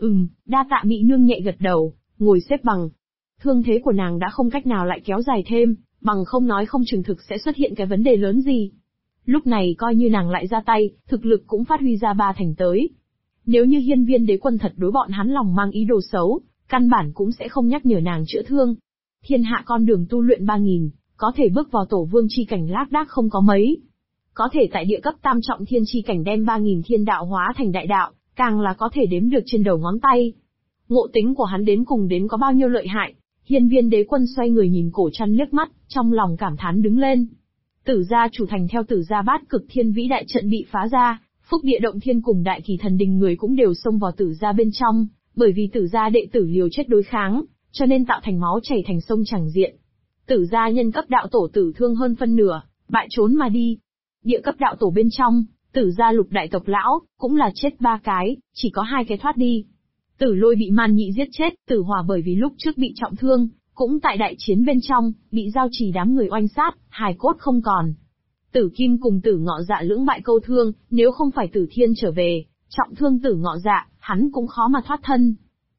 [SPEAKER 1] Đa tạ. Mị Nương nhẹ gật đầu, ngồi xếp bằng. Thương thế của nàng đã không cách nào lại kéo dài thêm, bằng không nói không chừng thực sẽ xuất hiện cái vấn đề lớn gì. Lúc này coi như nàng lại ra tay, thực lực cũng phát huy ra 3 thành tới. Nếu như Hiên Viên Đế Quân thật đối bọn hắn lòng mang ý đồ xấu, căn bản cũng sẽ không nhắc nhở nàng chữa thương. Thiên hạ con đường tu luyện 3.000, có thể bước vào Tổ Vương chi cảnh lác đác không có mấy. Có thể tại địa cấp tam trọng thiên chi cảnh đem 3.000 thiên đạo hóa thành đại đạo, càng là có thể đếm được trên đầu ngón tay. Ngộ tính của hắn đến cùng đến có bao nhiêu lợi hại. Hiên Viên Đế Quân xoay người nhìn Cổ Trăn liếc mắt, trong lòng cảm thán đứng lên. Tử gia chủ thành theo Tử gia Bát Cực Thiên Vĩ đại trận bị phá ra, Phúc Địa Động Thiên cùng Đại Kỳ Thần Đình người cũng đều xông vào Tử gia bên trong, bởi vì Tử gia đệ tử liều chết đối kháng, cho nên tạo thành máu chảy thành sông chẳng diện. Tử gia nhân cấp đạo tổ tử thương hơn phân nửa, bại trốn mà đi. Địa cấp đạo tổ bên trong, Tử gia Lục đại tộc lão cũng là chết 3 cái, chỉ có 2 cái thoát đi. Tử Lôi bị Man Nhị giết chết, Tử Hỏa bởi vì lúc trước bị trọng thương, cũng tại đại chiến bên trong, bị giao trì đám người oanh sát, hài cốt không còn. Tử Kim cùng Tử Ngọ Dạ lưỡng bại câu thương, nếu không phải Tử Thiên trở về, trọng thương Tử Ngọ Dạ, hắn cũng khó mà thoát thân.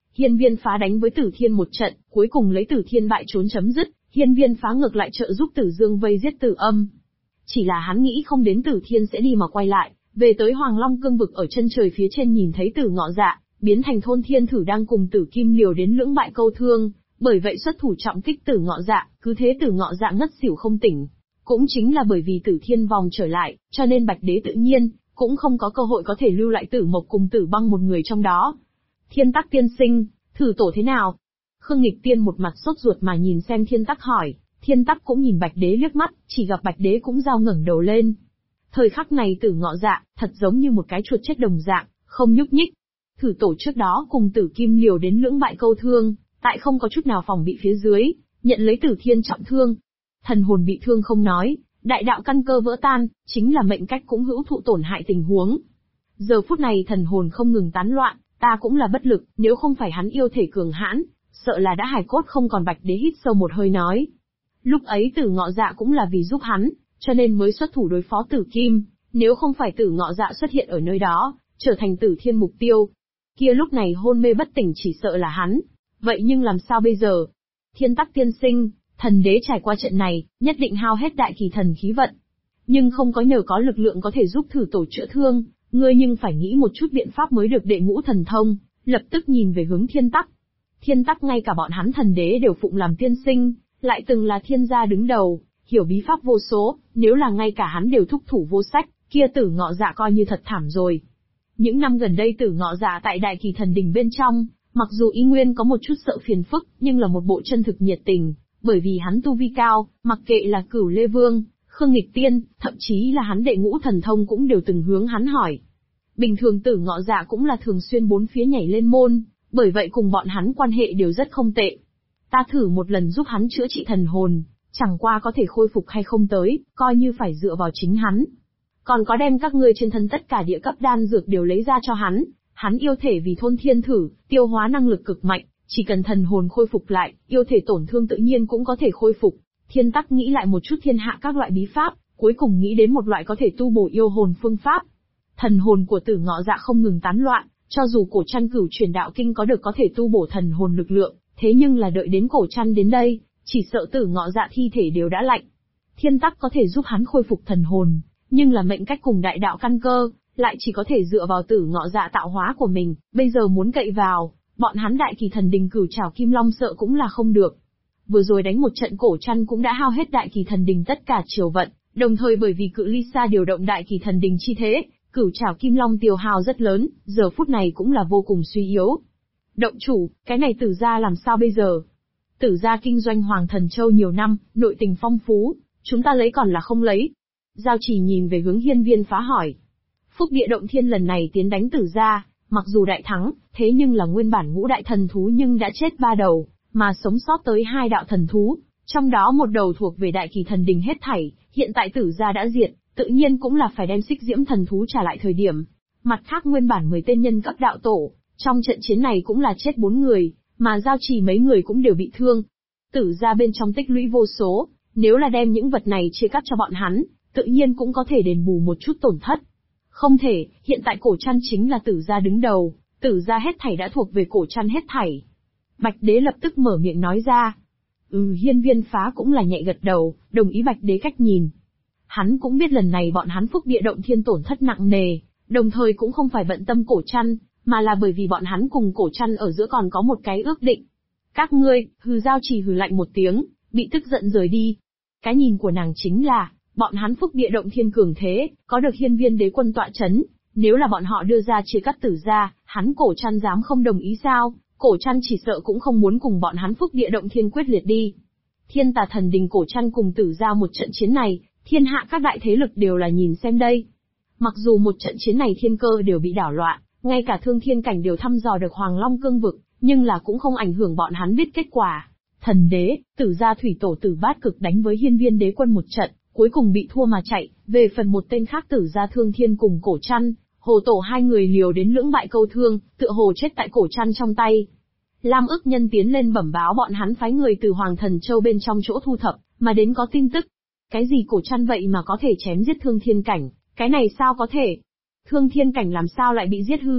[SPEAKER 1] Hiên Viên Phá đánh với Tử Thiên một trận, cuối cùng lấy Tử Thiên bại trốn chấm dứt, Hiên Viên Phá ngược lại trợ giúp Tử Dương vây giết Tử Âm. Chỉ là hắn nghĩ không đến Tử Thiên sẽ đi mà quay lại, về tới Hoàng Long cương vực ở chân trời phía trên nhìn thấy Tử Ngọ Dạ, biến thành Thôn Thiên Thử đang cùng Tử Kim liều đến lưỡng bại câu thương, bởi vậy xuất thủ trọng kích Tử Ngọ Dạ, cứ thế Tử Ngọ Dạ ngất xỉu không tỉnh. Cũng chính là bởi vì Tử Thiên vòng trở lại, cho nên Bạch Đế tự nhiên cũng không có cơ hội có thể lưu lại Tử Mộc cùng Tử Băng một người trong đó. Thiên Tắc tiên sinh, thử tổ thế nào? Khương Nghịch Tiên một mặt sốt ruột mà nhìn xem Thiên Tắc hỏi, Thiên Tắc cũng nhìn Bạch Đế liếc mắt, chỉ gặp Bạch Đế cũng giao ngẩng đầu lên. Thời khắc này Tử Ngọ Dạ, thật giống như một cái chuột chết đồng dạng, không nhúc nhích. Thử tổ trước đó cùng Tử Kim liều đến lưỡng bại câu thương, tại không có chút nào phòng bị phía dưới, nhận lấy Tử Thiên trọng thương. Thần hồn bị thương không nói, đại đạo căn cơ vỡ tan, chính là mệnh cách cũng hữu thụ tổn hại tình huống. Giờ phút này thần hồn không ngừng tán loạn, ta cũng là bất lực, nếu không phải hắn yêu thể cường hãn, sợ là đã hài cốt không còn. Bạch Đế hít sâu một hơi nói. Lúc ấy Tử Ngọ Dạ cũng là vì giúp hắn, cho nên mới xuất thủ đối phó Tử Kim, nếu không phải Tử Ngọ Dạ xuất hiện ở nơi đó, trở thành Tử Thiên mục tiêu, kia lúc này hôn mê bất tỉnh chỉ sợ là hắn. Vậy nhưng làm sao bây giờ? Thiên Tắc tiên sinh, thần đế trải qua trận này, nhất định hao hết đại kỳ thần khí vận. Nhưng không có nhờ có lực lượng có thể giúp thử tổ chữa thương, ngươi nhưng phải nghĩ một chút biện pháp mới được. Đệ Ngũ thần thông, lập tức nhìn về hướng Thiên Tắc. Thiên Tắc ngay cả bọn hắn thần đế đều phụng làm tiên sinh, lại từng là thiên gia đứng đầu, hiểu bí pháp vô số, nếu là ngay cả hắn đều thúc thủ vô sách, kia Tử Ngọ Dạ coi như thật thảm rồi. Những năm gần đây Tử Ngọ Dạ tại Đại Kỳ Thần Đình bên trong, mặc dù y nguyên có một chút sợ phiền phức, nhưng là một bộ chân thực nhiệt tình, bởi vì hắn tu vi cao, mặc kệ là Cửu Lê Vương, Khương Nghịch Tiên, thậm chí là hắn Đệ Ngũ thần thông cũng đều từng hướng hắn hỏi. Bình thường Tử Ngọ Dạ cũng là thường xuyên bốn phía nhảy lên môn, bởi vậy cùng bọn hắn quan hệ đều rất không tệ. Ta thử một lần giúp hắn chữa trị thần hồn, chẳng qua có thể khôi phục hay không tới, coi như phải dựa vào chính hắn. Còn có đem các ngươi trên thân tất cả địa cấp đan dược đều lấy ra cho hắn, hắn yêu thể vì Thôn Thiên Thử, tiêu hóa năng lực cực mạnh, chỉ cần thần hồn khôi phục lại, yêu thể tổn thương tự nhiên cũng có thể khôi phục. Thiên Tắc nghĩ lại một chút thiên hạ các loại bí pháp, cuối cùng nghĩ đến một loại có thể tu bổ yêu hồn phương pháp. Thần hồn của Tử Ngọ Dạ không ngừng tán loạn, cho dù Cổ Trăn Cửu Truyền Đạo Kinh có được có thể tu bổ thần hồn lực lượng, thế nhưng là đợi đến Cổ Trăn đến đây, chỉ sợ Tử Ngọ Dạ thi thể đều đã lạnh. Thiên Tắc có thể giúp hắn khôi phục thần hồn, nhưng là mệnh cách cùng đại đạo căn cơ, lại chỉ có thể dựa vào Tử Ngọ Dạ tạo hóa của mình, bây giờ muốn cậy vào, bọn hắn Đại Kỳ Thần Đình Cửu Trảo Kim Long sợ cũng là không được. Vừa rồi đánh một trận Cổ Trăn cũng đã hao hết Đại Kỳ Thần Đình tất cả triều vận, đồng thời bởi vì cự ly xa điều động Đại Kỳ Thần Đình chi thế, Cửu Trảo Kim Long tiêu hao rất lớn, giờ phút này cũng là vô cùng suy yếu. Động chủ, cái này Tử gia làm sao bây giờ? Tử gia kinh doanh Hoàng Thần Châu nhiều năm, nội tình phong phú, chúng ta lấy còn là không lấy? Giao Chỉ nhìn về hướng Hiên Viên Phá hỏi. Phúc Địa Động Thiên lần này tiến đánh Tử gia, mặc dù đại thắng, thế nhưng là nguyên bản ngũ đại thần thú nhưng đã chết 3 đầu, mà sống sót tới 2 đạo thần thú, trong đó một đầu thuộc về Đại Kỳ Thần Đình hết thảy, hiện tại Tử gia đã diệt, tự nhiên cũng là phải đem Xích Diễm thần thú trả lại thời điểm. Mặt khác nguyên bản 10 tên nhân cấp đạo tổ, trong trận chiến này cũng là chết 4 người, mà Giao Chỉ mấy người cũng đều bị thương. Tử gia bên trong tích lũy vô số, nếu là đem những vật này chia cắt cho bọn hắn, tự nhiên cũng có thể đền bù một chút tổn thất. Không thể, hiện tại Cổ Trăn chính là Tử gia đứng đầu, Tử gia hết thảy đã thuộc về Cổ Trăn hết thảy. Bạch Đế lập tức mở miệng nói ra. Hiên Viên Phá cũng là nhẹ gật đầu, đồng ý Bạch Đế cách nhìn. Hắn cũng biết lần này bọn hắn Phúc Địa Động Thiên tổn thất nặng nề, đồng thời cũng không phải bận tâm Cổ Trăn, mà là bởi vì bọn hắn cùng Cổ Trăn ở giữa còn có một cái ước định. Các ngươi, Giao Chỉ hừ lạnh một tiếng, bị tức giận rời đi. Cái nhìn của nàng chính là, bọn hắn Phúc Địa Động Thiên cường thế, có được Hiên Viên Đế quân tọa chấn, nếu là bọn họ đưa ra chia cắt Tử gia, hắn Cổ Trăn dám không đồng ý sao? Cổ Trăn chỉ sợ cũng không muốn cùng bọn hắn Phúc Địa Động Thiên quyết liệt đi. Thiên Tà Thần Đình Cổ Trăn cùng Tử gia một trận chiến này, thiên hạ các đại thế lực đều là nhìn xem đây. Mặc dù một trận chiến này thiên cơ đều bị đảo loạn, ngay cả Thương Thiên Cảnh đều thăm dò được Hoàng Long cương vực, nhưng là cũng không ảnh hưởng bọn hắn biết kết quả. Thần đế, Tử gia thủy tổ Tử Bát Cực đánh với Hiên Viên Đế quân một trận, cuối cùng bị thua mà chạy, về phần một tên khác Tử gia Thương Thiên cùng Cổ Trăn, Hồ Tổ hai người liều đến lưỡng bại câu thương, tựa hồ chết tại Cổ Trăn trong tay. Lam Ức Nhân tiến lên bẩm báo bọn hắn phái người từ Hoàng Thần Châu bên trong chỗ thu thập, mà đến có tin tức. Cái gì Cổ Trăn vậy mà có thể chém giết Thương Thiên Cảnh, cái này sao có thể? Thương Thiên Cảnh làm sao lại bị giết hư tượng,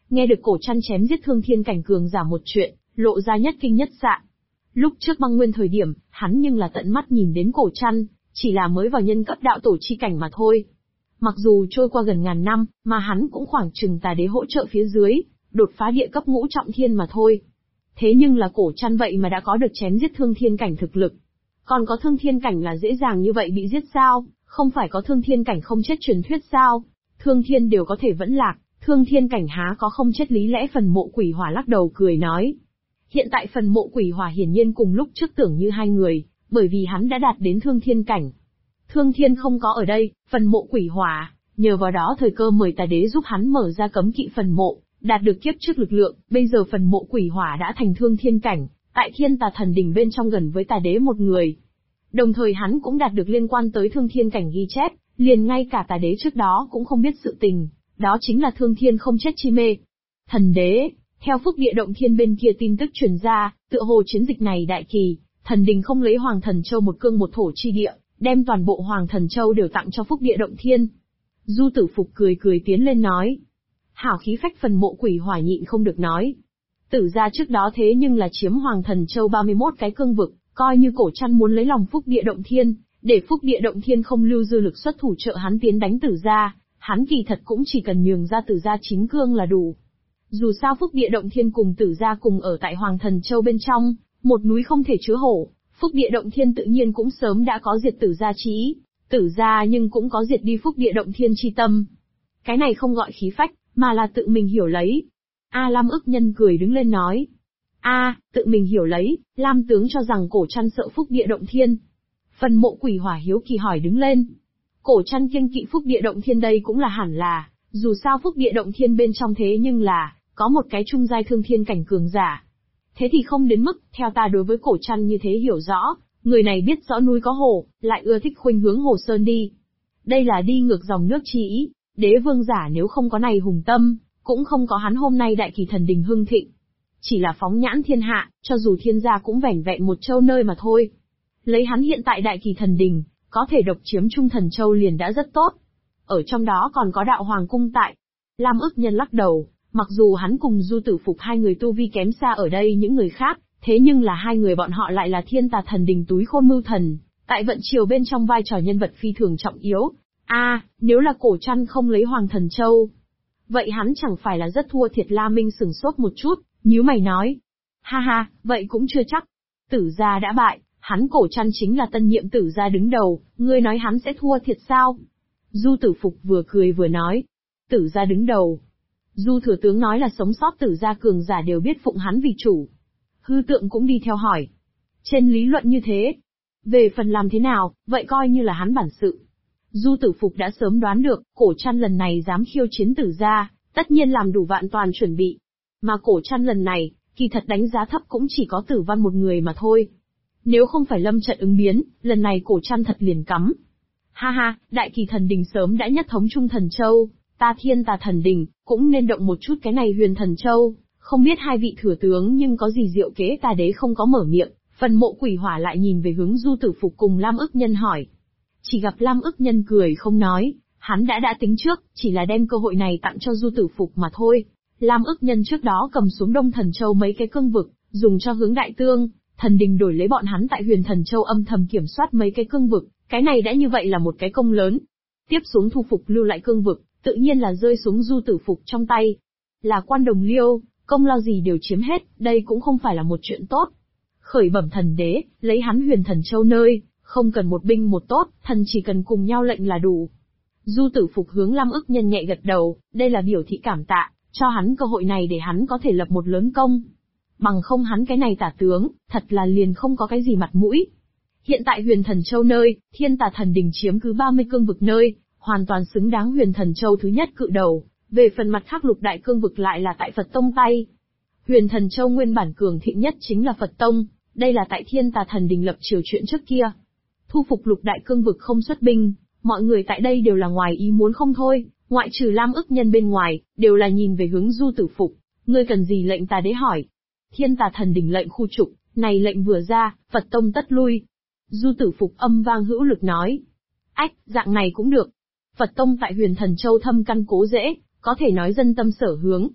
[SPEAKER 1] Nghe được Cổ Trăn chém giết thương thiên cảnh cường giả một chuyện, lộ ra nhất kinh nhất sạn. Lúc trước băng nguyên thời điểm, hắn nhưng là tận mắt nhìn đến Cổ Trăn, chỉ là mới vào nhân cấp đạo tổ chi cảnh mà thôi. Mặc dù trôi qua gần ngàn năm, mà hắn cũng khoảng chừng tà đế hỗ trợ phía dưới, đột phá địa cấp ngũ trọng thiên mà thôi. Thế nhưng là Cổ Trăn vậy mà đã có được chém giết thương thiên cảnh thực lực. Còn có thương thiên cảnh là dễ dàng như vậy bị giết sao, không phải có thương thiên cảnh không chết truyền thuyết sao, thương thiên đều có thể vẫn lạc, thương thiên cảnh há có không chết lý lẽ. Phần Mộ Quỷ Hỏa lắc đầu cười nói. Hiện tại Phần Mộ Quỷ Hỏa hiển nhiên cùng lúc trước tưởng như hai người, bởi vì hắn đã đạt đến thương thiên cảnh. Thương thiên không có ở đây, Phần Mộ Quỷ Hỏa, nhờ vào đó thời cơ mời tà đế giúp hắn mở ra cấm kỵ phần mộ, đạt được kiếp trước lực lượng, bây giờ Phần Mộ Quỷ Hỏa đã thành thương thiên cảnh, tại Thiên Tà Thần Đình bên trong gần với tà đế một người. Đồng thời hắn cũng đạt được liên quan tới thương thiên cảnh ghi chép, liền ngay cả tà đế trước đó cũng không biết sự tình, đó chính là thương thiên không chết chi mê. Thần đế, theo Phúc Địa Động Thiên bên kia tin tức truyền ra, tựa hồ chiến dịch này đại kỳ, thần đình không lấy Hoàng Thần Châu một cương một thổ chi địa, đem toàn bộ Hoàng Thần Châu đều tặng cho Phúc Địa Động Thiên. Du Tử Phục cười cười tiến lên nói. Hảo khí phách. Phần Mộ Quỷ Hỏa nhịn không được nói. Tử gia trước đó thế nhưng là chiếm Hoàng Thần Châu 31 cái cương vực, coi như Cổ Trăn muốn lấy lòng Phúc Địa Động Thiên, để Phúc Địa Động Thiên không lưu dư lực xuất thủ trợ hắn tiến đánh Tử gia, hắn kỳ thật cũng chỉ cần nhường ra Tử gia chính cương là đủ. Dù sao Phúc Địa Động Thiên cùng Tử gia cùng ở tại Hoàng Thần Châu bên trong, một núi không thể chứa hổ, Phúc Địa Động Thiên tự nhiên cũng sớm đã có diệt Tử gia chí ý, Tử gia nhưng cũng có diệt đi Phúc Địa Động Thiên chi tâm. Cái này không gọi khí phách, mà là tự mình hiểu lấy. Lam Ức Nhân cười đứng lên nói. Tự mình hiểu lấy, Lam tướng cho rằng Cổ Trăn sợ Phúc Địa Động Thiên. Phần Mộ Quỷ Hỏa hiếu kỳ hỏi đứng lên. Cổ Trăn kiêng kỵ Phúc Địa Động Thiên đây cũng là hẳn là, dù sao Phúc Địa Động Thiên bên trong thế nhưng là, có một cái trung giai thương thiên cảnh cường giả. Thế thì không đến mức, theo ta đối với Cổ Trăn như thế hiểu rõ, người này biết rõ núi có hồ, lại ưa thích khuynh hướng Hồ Sơn đi. Đây là đi ngược dòng nước chi ý, đế vương giả nếu không có này hùng tâm, cũng không có hắn hôm nay đại kỳ thần đình hưng thịnh. Chỉ là phóng nhãn thiên hạ, cho dù thiên gia cũng vẻn vẹn một châu nơi mà thôi. Lấy hắn hiện tại đại kỳ thần đình, có thể độc chiếm Trung Thần Châu liền đã rất tốt. Ở trong đó còn có đạo hoàng cung tại. Lam Ức Nhân lắc đầu, mặc dù hắn cùng Du Tử Phục hai người tu vi kém xa ở đây những người khác, thế nhưng là hai người bọn họ lại là Thiên Tà Thần Đình túi khôn mưu thần, tại vận triều bên trong vai trò nhân vật phi thường trọng yếu. Nếu là Cổ Trăn không lấy Hoàng Thần Châu, vậy hắn chẳng phải là rất thua thiệt. La Minh sửng sốt một chút, nhíu mày nói. Vậy cũng chưa chắc. Tử gia đã bại, hắn Cổ Trăn chính là tân nhiệm Tử gia đứng đầu, ngươi nói hắn sẽ thua thiệt sao? Du Tử Phục vừa cười vừa nói. Tử gia đứng đầu. Du thừa tướng nói là sống sót Tử gia cường giả đều biết phụng hắn vì chủ. Hư Tượng cũng đi theo hỏi. Trên lý luận như thế. Về phần làm thế nào, vậy coi như là hắn bản sự. Du Tử Phục đã sớm đoán được, Cổ Trăn lần này dám khiêu chiến Tử gia, tất nhiên làm đủ vạn toàn chuẩn bị. Mà Cổ Trăn lần này, kỳ thật đánh giá thấp cũng chỉ có Tử Văn một người mà thôi. Nếu không phải lâm trận ứng biến, lần này Cổ Trăn thật liền cắm. Đại kỳ thần đình sớm đã nhất thống Trung Thần Châu, ta Thiên Tà Thần Đình, cũng nên động một chút cái này Huyền Thần Châu, không biết hai vị thừa tướng nhưng có gì diệu kế. Tà đế không có mở miệng, Phần Mộ Quỷ Hỏa lại nhìn về hướng Du Tử Phục cùng Lam Ức Nhân hỏi. Chỉ gặp Lam Ức Nhân cười không nói, hắn đã tính trước, chỉ là đem cơ hội này tặng cho Du Tử Phục mà thôi. Lam Ức Nhân trước đó cầm xuống Đông Thần Châu mấy cái cương vực, dùng cho hướng Đại Tương, Thần Đình đổi lấy bọn hắn tại Huyền Thần Châu âm thầm kiểm soát mấy cái cương vực, cái này đã như vậy là một cái công lớn. Tiếp xuống thu phục lưu lại cương vực, tự nhiên là rơi xuống Du Tử Phục trong tay. Là quan đồng liêu, công lao gì đều chiếm hết, đây cũng không phải là một chuyện tốt. Khởi bẩm thần đế, lấy hắn Huyền Thần Châu nơi, không cần một binh một tốt, thần chỉ cần cùng nhau lệnh là đủ. Du Tử Phục hướng Lam Ức Nhân nhẹ gật đầu, đây là biểu thị cảm tạ, cho hắn cơ hội này để hắn có thể lập một lớn công. Bằng không hắn cái này tả tướng, thật là liền không có cái gì mặt mũi. Hiện tại Huyền Thần Châu nơi, Thiên Tà Thần Đình chiếm cứ 30 cương vực nơi, hoàn toàn xứng đáng Huyền Thần Châu thứ nhất cự đầu, về phần mặt khác lục đại cương vực lại là tại Phật Tông tay. Huyền Thần Châu nguyên bản cường thịnh nhất chính là Phật Tông, đây là tại Thiên Tà Thần Đình lập triều chuyện trước kia. Thu phục lục đại cương vực không xuất binh, mọi người tại đây đều là ngoài ý muốn không thôi, ngoại trừ Lam Ức Nhân bên ngoài, đều là nhìn về hướng Du Tử Phục. Ngươi cần gì lệnh? Tà đế hỏi. Thiên Tà Thần Đình lệnh khu trục, này lệnh vừa ra, Phật Tông tất lui. Du Tử Phục âm vang hữu lực nói. Dạng này cũng được. Phật Tông tại Huyền Thần Châu thâm căn cố rễ, có thể nói dân tâm sở hướng.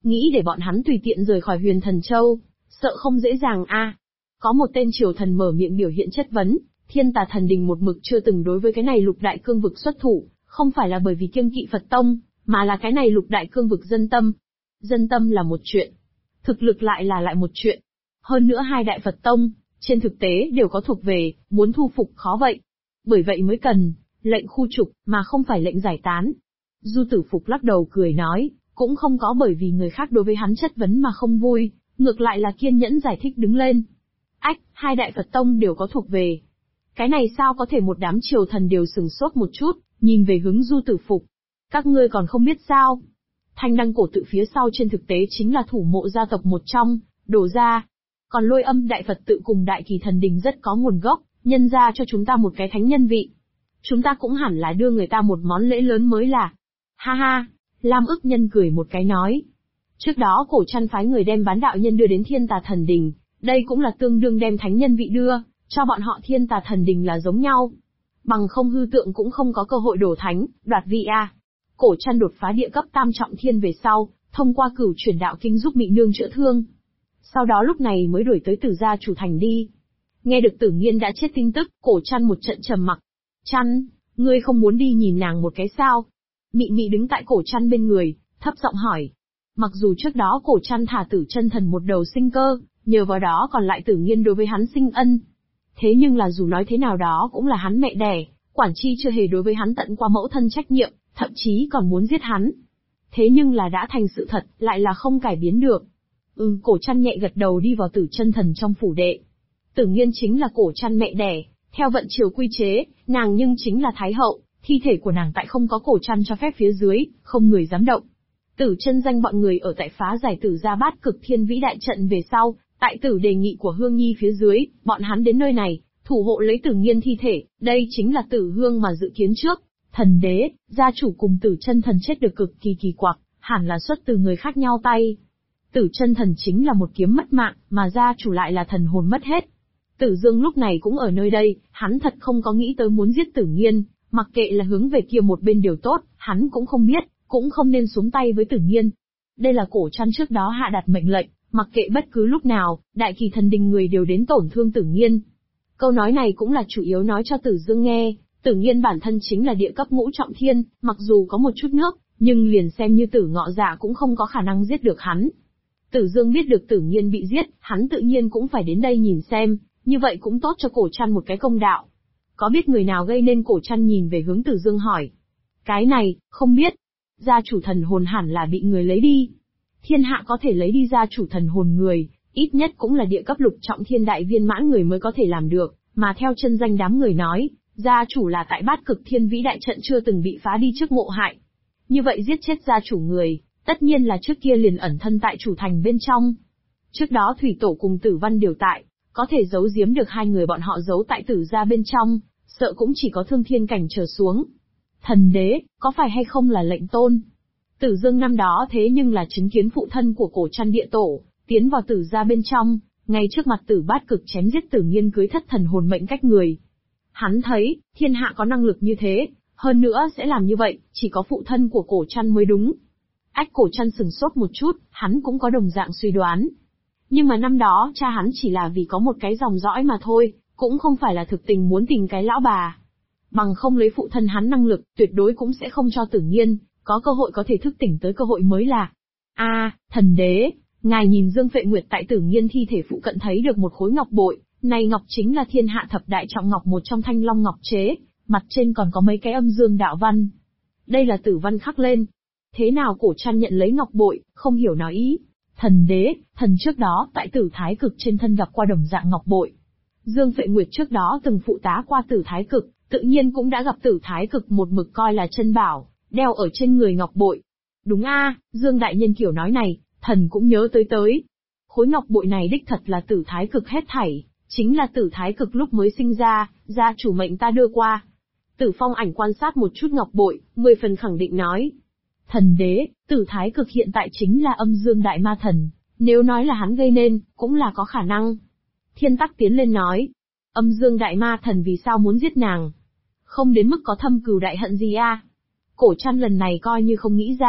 [SPEAKER 1] Nghĩ để bọn hắn tùy tiện rời khỏi Huyền Thần Châu, sợ không dễ dàng a. Có một tên triều thần mở miệng biểu hiện chất vấn, Thiên Tà Thần Đình một mực chưa từng đối với cái này lục đại cương vực xuất thủ, không phải là bởi vì kiêng kỵ Phật Tông, mà là cái này lục đại cương vực dân tâm. Dân tâm là một chuyện, thực lực lại một chuyện. Hơn nữa hai đại Phật Tông, trên thực tế đều có thuộc về, muốn thu phục khó vậy. Bởi vậy mới cần lệnh khu trục, mà không phải lệnh giải tán. Du Tử Phục lắc đầu cười nói, cũng không có bởi vì người khác đối với hắn chất vấn mà không vui, ngược lại là kiên nhẫn giải thích đứng lên. Ách, hai đại Phật Tông đều có thuộc về. Cái này sao có thể? Một đám triều thần đều sừng sốt một chút, nhìn về hướng Du Tử Phục. Các ngươi còn không biết sao? Thanh Đăng cổ tự phía sau trên thực tế chính là thủ mộ gia tộc một trong, Đổ Gia. Còn Lôi Âm Đại Phật tự cùng Đại Kỳ Thần Đình rất có nguồn gốc, nhân ra cho chúng ta một cái thánh nhân vị. Chúng ta cũng hẳn là đưa người ta một món lễ lớn mới là. Ha ha, Lam Ức Nhân cười một cái nói. Trước đó Cổ Trăn phái người đem bán đạo nhân đưa đến Thiên Tà Thần Đình, đây cũng là tương đương đem thánh nhân vị đưa, cho bọn họ Thiên Tà Thần Đình là giống nhau. Bằng không hư tượng cũng không có cơ hội đổ thánh, đoạt vị a. Cổ Trăn đột phá địa cấp tam trọng thiên về sau, thông qua cửu chuyển đạo kinh giúp Mị Nương chữa thương. Sau đó lúc này mới đuổi tới Tử Gia chủ thành đi. Nghe được Tử Nghiên đã chết tin tức, Cổ Trăn một trận trầm mặc. Trăn, ngươi không muốn đi nhìn nàng một cái sao? Mị Mị đứng tại Cổ Trăn bên người, thấp giọng hỏi. Mặc dù trước đó Cổ Trăn thả Tử Chân Thần một đầu sinh cơ, nhờ vào đó còn lại Tử Nghiên đối với hắn sinh ân. Thế nhưng là dù nói thế nào đó cũng là hắn mẹ đẻ, quản chi chưa hề đối với hắn tận qua mẫu thân trách nhiệm, thậm chí còn muốn giết hắn. Thế nhưng là đã thành sự thật, lại là không cải biến được. Cổ Trăn nhẹ gật đầu đi vào Tử Chân Thần trong phủ đệ. Tử Nghiên chính là Cổ Trăn mẹ đẻ, theo vận triều quy chế, nàng nhưng chính là thái hậu, thi thể của nàng tại không có Cổ Trăn cho phép phía dưới, không người dám động. Tử Chân Danh bọn người ở tại phá giải Tử Gia Bát Cực Thiên Vĩ đại trận về sau, tại Tử đề nghị của Hương Nhi phía dưới, bọn hắn đến nơi này, thủ hộ lấy Tử Nghiên thi thể, đây chính là Tử Hương mà dự kiến trước. Thần đế, gia chủ cùng Tử Chân Thần chết được cực kỳ kỳ quặc, hẳn là xuất từ người khác nhau tay. Tử Chân Thần chính là một kiếm mất mạng, mà gia chủ lại là thần hồn mất hết. Tử Dương lúc này cũng ở nơi đây, hắn thật không có nghĩ tới muốn giết Tử Nghiên, mặc kệ là hướng về kia một bên đều tốt, hắn cũng không biết, cũng không nên xuống tay với Tử Nghiên. Đây là Cổ Trăn trước đó hạ đặt mệnh lệnh, mặc kệ bất cứ lúc nào, Đại Kỳ Thần Đình người đều đến tổn thương Tử Nghiên. Câu nói này cũng là chủ yếu nói cho Tử Dương nghe, Tử Nghiên bản thân chính là địa cấp ngũ trọng thiên, mặc dù có một chút nước, nhưng liền xem như Tử Ngọ Dạ cũng không có khả năng giết được hắn. Tử Dương biết được Tử Nghiên bị giết, hắn tự nhiên cũng phải đến đây nhìn xem, như vậy cũng tốt cho Cổ Trăn một cái công đạo. Có biết người nào gây nên? Cổ Trăn nhìn về hướng Tử Dương hỏi. Cái này, không biết. Gia chủ thần hồn hẳn là bị người lấy đi. Thiên hạ có thể lấy đi gia chủ thần hồn người, ít nhất cũng là địa cấp lục trọng thiên đại viên mãn người mới có thể làm được, mà theo chân danh đám người nói, gia chủ là tại Bát Cực Thiên Vĩ đại trận chưa từng bị phá đi trước ngộ hại. Như vậy giết chết gia chủ người, tất nhiên là trước kia liền ẩn thân tại chủ thành bên trong. Trước đó Thủy Tổ cùng Tử Văn đều tại, có thể giấu giếm được hai người bọn họ giấu tại Tử gia bên trong, sợ cũng chỉ có Thương Thiên cảnh trở xuống. Thần đế, có phải hay không là lệnh tôn? Tử Dương năm đó thế nhưng là chứng kiến phụ thân của Cổ Trăn địa tổ, tiến vào Tử gia bên trong, ngay trước mặt Tử Bát Cực chém giết Tử Nghiên cưới thất thần hồn mệnh cách người. Hắn thấy, thiên hạ có năng lực như thế, hơn nữa sẽ làm như vậy, chỉ có phụ thân của Cổ Trăn mới đúng. Ách, Cổ Trăn sừng sốt một chút, hắn cũng có đồng dạng suy đoán. Nhưng mà năm đó cha hắn chỉ là vì có một cái dòng dõi mà thôi, cũng không phải là thực tình muốn tìm cái lão bà. Bằng không lấy phụ thân hắn năng lực, tuyệt đối cũng sẽ không cho Tử Nghiên có cơ hội có thể thức tỉnh tới cơ hội mới là. Thần đế, ngài nhìn Dương Phệ Nguyệt tại Tử Nghiên thi thể phụ cận thấy được một khối ngọc bội, này ngọc chính là thiên hạ thập đại trọng ngọc một trong Thanh Long ngọc chế, mặt trên còn có mấy cái âm dương đạo văn. Đây là tử văn khắc lên. Thế nào? Cổ Trăn nhận lấy ngọc bội, không hiểu nói ý. Thần đế, thần trước đó tại Tử Thái Cực trên thân gặp qua đồng dạng ngọc bội. Dương Phệ Nguyệt trước đó từng phụ tá qua Tử Thái Cực, tự nhiên cũng đã gặp Tử Thái Cực một mực coi là chân bảo, đeo ở trên người ngọc bội. Đúng Dương đại nhân kiểu nói này, thần cũng nhớ tới. Khối ngọc bội này đích thật là Tử Thái Cực hết thảy, chính là Tử Thái Cực lúc mới sinh ra, gia chủ mệnh ta đưa qua. Tử Phong Ảnh quan sát một chút ngọc bội, 10 phần khẳng định nói. Thần đế, Tử Thái Cực hiện tại chính là âm dương đại ma thần, nếu nói là hắn gây nên, cũng là có khả năng. Thiên Tắc tiến lên nói. Âm dương đại ma thần vì sao muốn giết nàng? Không đến mức có thâm cừu đại hận gì Cổ Trăn lần này coi như không nghĩ ra,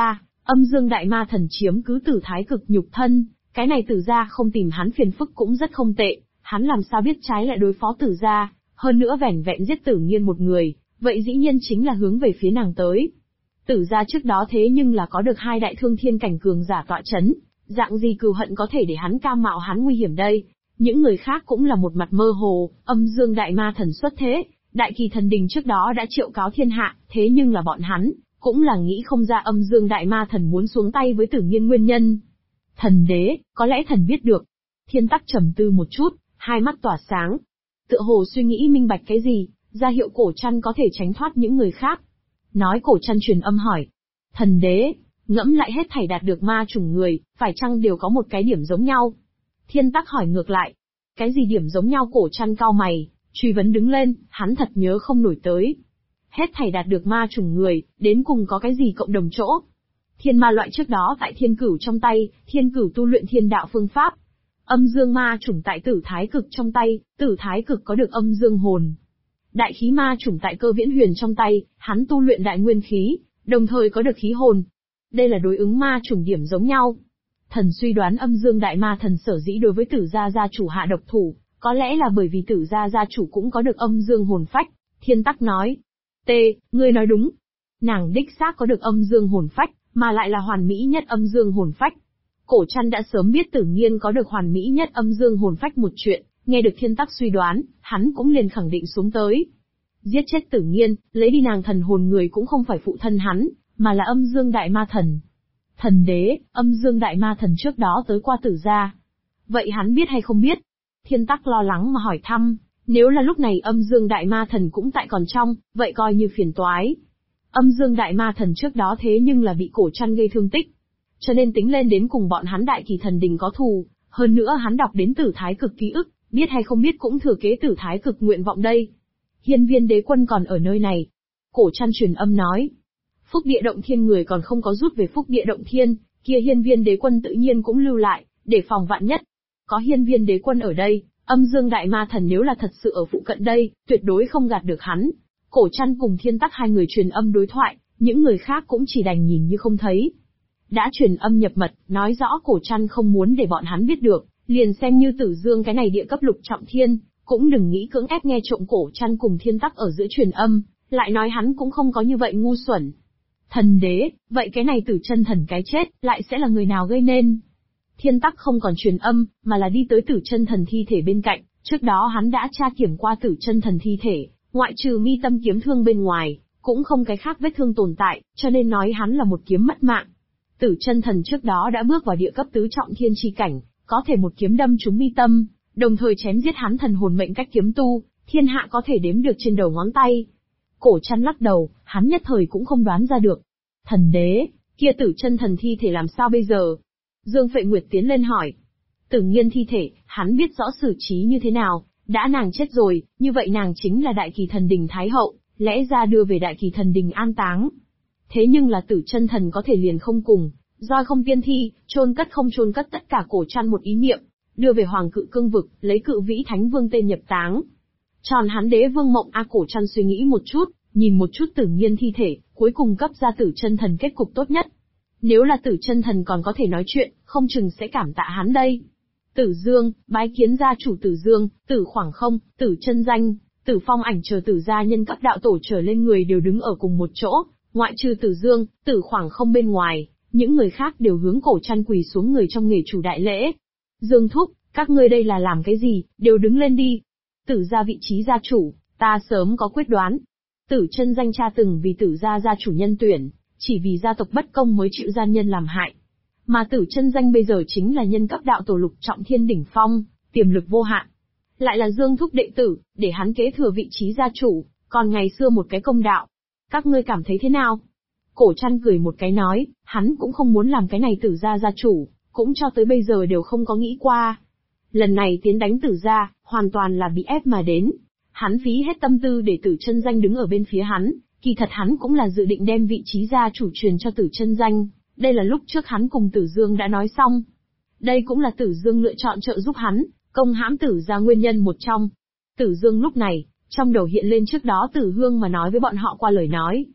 [SPEAKER 1] Âm Dương Đại Ma Thần chiếm cứ Tử Thái Cực nhục thân, cái này Tử gia không tìm hắn phiền phức cũng rất không tệ, hắn làm sao biết trái lại đối phó Tử gia, hơn nữa vẻn vẹn giết Tử Nghiên một người, vậy dĩ nhiên chính là hướng về phía nàng tới. Tử gia trước đó thế nhưng là có được 2 đại thương thiên cảnh cường giả tọa chấn, dạng gì cừu hận có thể để hắn cam mạo hắn nguy hiểm đây. Những người khác cũng là một mặt mơ hồ, Âm Dương Đại Ma Thần xuất thế, Đại Kỳ Thần Đình trước đó đã triệu cáo thiên hạ, thế nhưng là bọn hắn cũng là nghĩ không ra Âm Dương Đại Ma Thần muốn xuống tay với Tử Nghiên nguyên nhân. Thần đế, có lẽ thần biết được. Thiên Tắc trầm tư một chút, hai mắt tỏa sáng. Tựa hồ suy nghĩ minh bạch cái gì, ra hiệu Cổ Trăn có thể tránh thoát những người khác. Nói Cổ Trăn truyền âm hỏi. Thần đế, ngẫm lại hết thảy đạt được ma chủng người, phải chăng đều có một cái điểm giống nhau? Thiên Tắc hỏi ngược lại. Cái gì điểm giống nhau? Cổ Trăn cau mày, truy vấn đứng lên, hắn thật nhớ không nổi tới. Hết thảy đạt được ma chủng người, đến cùng có cái gì cộng đồng chỗ? Thiên ma loại trước đó tại Thiên Cửu trong tay, Thiên Cửu tu luyện thiên đạo phương pháp. Âm dương ma chủng tại Tử Thái Cực trong tay, Tử Thái Cực có được âm dương hồn. Đại khí ma chủng tại Cơ Viễn Huyền trong tay, hắn tu luyện đại nguyên khí, đồng thời có được khí hồn. Đây là đối ứng ma chủng điểm giống nhau. Thần suy đoán Âm Dương Đại Ma Thần sở dĩ đối với Tử gia gia chủ hạ độc thủ, có lẽ là bởi vì Tử gia gia chủ cũng có được âm dương hồn phách. Thiên Tắc nói. Ngươi nói đúng. Nàng đích xác có được âm dương hồn phách, mà lại là hoàn mỹ nhất âm dương hồn phách. Cổ Trăn đã sớm biết Tử Nghiên có được hoàn mỹ nhất âm dương hồn phách một chuyện, nghe được Thiên Tắc suy đoán, hắn cũng liền khẳng định xuống tới. Giết chết Tử Nghiên, lấy đi nàng thần hồn người cũng không phải phụ thân hắn, mà là Âm Dương Đại Ma Thần. Thần đế, Âm Dương Đại Ma Thần trước đó tới qua Tử gia. Vậy hắn biết hay không biết? Thiên Tắc lo lắng mà hỏi thăm, nếu là lúc này Âm Dương Đại Ma Thần cũng tại còn trong, vậy coi như phiền toái. Âm Dương Đại Ma Thần trước đó thế nhưng là bị Cổ Trăn gây thương tích, cho nên tính lên đến cùng bọn hắn Đại Kỳ Thần Đình có thù, hơn nữa hắn đọc đến Tử Thái Cực ký ức, biết hay không biết cũng thừa kế Tử Thái Cực nguyện vọng đây. Hiên Viên Đế Quân còn ở nơi này. Cổ Trăn truyền âm nói. Phúc Địa Động Thiên người còn không có rút về Phúc Địa Động Thiên, kia Hiên Viên Đế Quân tự nhiên cũng lưu lại, để phòng vạn nhất. Có Hiên Viên Đế Quân ở đây, Âm Dương Đại Ma Thần nếu là thật sự ở phụ cận đây, tuyệt đối không gạt được hắn. Cổ Trăn cùng Thiên Tắc hai người truyền âm đối thoại, những người khác cũng chỉ đành nhìn như không thấy. Đã truyền âm nhập mật, nói rõ Cổ Trăn không muốn để bọn hắn biết được, liền xem như Tử Dương cái này địa cấp lục trọng thiên, cũng đừng nghĩ cưỡng ép nghe trộm Cổ Trăn cùng Thiên Tắc ở giữa truyền âm, lại nói hắn cũng không có như vậy ngu xuẩn. Thần đế, vậy cái này Tử Chân Thần cái chết, lại sẽ là người nào gây nên? Thiên Tắc không còn truyền âm, mà là đi tới Tử Chân Thần thi thể bên cạnh, trước đó hắn đã tra kiểm qua Tử Chân Thần thi thể, ngoại trừ mi tâm kiếm thương bên ngoài, cũng không cái khác vết thương tồn tại, cho nên nói hắn là một kiếm mất mạng. Tử Chân Thần trước đó đã bước vào địa cấp tứ trọng thiên chi cảnh, có thể một kiếm đâm trúng mi tâm, đồng thời chém giết hắn thần hồn mệnh cách kiếm tu, thiên hạ có thể đếm được trên đầu ngón tay. Cổ Trăn lắc đầu, hắn nhất thời cũng không đoán ra được. Thần đế, kia Tử Chân Thần thi thể làm sao bây giờ? Dương Phệ Nguyệt tiến lên hỏi. Tử Nghiên thi thể, hắn biết rõ xử trí như thế nào, đã nàng chết rồi, như vậy nàng chính là Đại Kỳ Thần Đình Thái Hậu, lẽ ra đưa về Đại Kỳ Thần Đình an táng. Thế nhưng là Tử Chân Thần có thể liền không cùng, roi không tiên thi, chôn cất không chôn cất tất cả. Cổ Trăn một ý niệm, đưa về Hoàng Cự Cương vực, lấy Cự Vĩ Thánh Vương tên nhập táng. Tròn hắn Đế Vương mộng Cổ Trăn suy nghĩ một chút, nhìn một chút Tử Nghiên thi thể, cuối cùng cấp ra Tử Chân Thần kết cục tốt nhất. Nếu là Tử Chân Thần còn có thể nói chuyện, không chừng sẽ cảm tạ hắn đây. Tử Dương, bái kiến gia chủ Tử Dương, Tử Khoảng Không, Tử Chân Danh, Tử Phong Ảnh chờ Tử gia nhân cấp đạo tổ trở lên người đều đứng ở cùng một chỗ, ngoại trừ Tử Dương, Tử Khoảng Không bên ngoài, những người khác đều hướng Cổ Trăn quỳ xuống người trong nghề chủ đại lễ. Dương thúc, các ngươi đây là làm cái gì, đều đứng lên đi. Tử gia vị trí gia chủ, ta sớm có quyết đoán. Tử Chân Danh cha từng vì Tử gia gia chủ nhân tuyển, chỉ vì gia tộc bất công mới chịu gian nhân làm hại. Mà Tử Chân Danh bây giờ chính là nhân cấp đạo tổ lục trọng thiên đỉnh phong, tiềm lực vô hạn. Lại là Dương thúc đệ tử, để hắn kế thừa vị trí gia chủ, còn ngày xưa một cái công đạo. Các ngươi cảm thấy thế nào? Cổ Trăn cười một cái nói, hắn cũng không muốn làm cái này Tử gia gia chủ, cũng cho tới bây giờ đều không có nghĩ qua. Lần này tiến đánh Tử gia, hoàn toàn là bị ép mà đến. Hắn phí hết tâm tư để Tử Chân Danh đứng ở bên phía hắn, kỳ thật hắn cũng là dự định đem vị trí gia chủ truyền cho Tử Chân Danh. Đây là lúc trước hắn cùng Tử Dương đã nói xong. Đây cũng là Tử Dương lựa chọn trợ giúp hắn, công hãm Tử gia nguyên nhân một trong. Tử Dương lúc này, trong đầu hiện lên trước đó Tử Hương mà nói với bọn họ qua lời nói.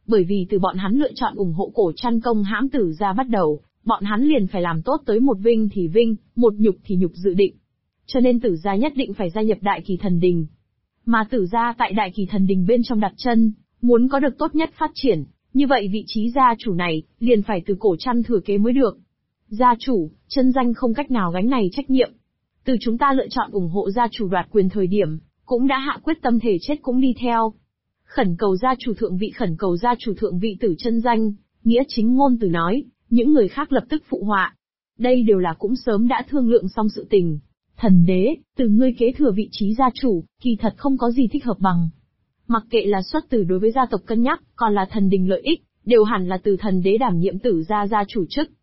[SPEAKER 1] Bởi vì từ bọn hắn lựa chọn ủng hộ Cổ Trăn công hãm Tử gia bắt đầu, bọn hắn liền phải làm tốt tới một vinh thì vinh, một nhục thì nhục dự định. Cho nên Tử gia nhất định phải gia nhập Đại Kỳ Thần Đình. Mà Tử gia tại Đại Kỳ Thần Đình bên trong đặt chân, muốn có được tốt nhất phát triển, như vậy vị trí gia chủ này, liền phải từ Cổ Trăn thừa kế mới được. Gia chủ, chân danh không cách nào gánh này trách nhiệm. Từ chúng ta lựa chọn ủng hộ gia chủ đoạt quyền thời điểm, cũng đã hạ quyết tâm thể chết cũng đi theo. Khẩn cầu gia chủ thượng vị, khẩn cầu gia chủ thượng vị. Tử chân danh, nghĩa chính ngôn từ nói, những người khác lập tức phụ họa. Đây đều là cũng sớm đã thương lượng xong sự tình. Thần đế, từ ngươi kế thừa vị trí gia chủ, kỳ thật không có gì thích hợp bằng. Mặc kệ là xuất từ đối với gia tộc cân nhắc, còn là thần đình lợi ích, đều hẳn là từ thần đế đảm nhiệm Tử gia gia chủ chức.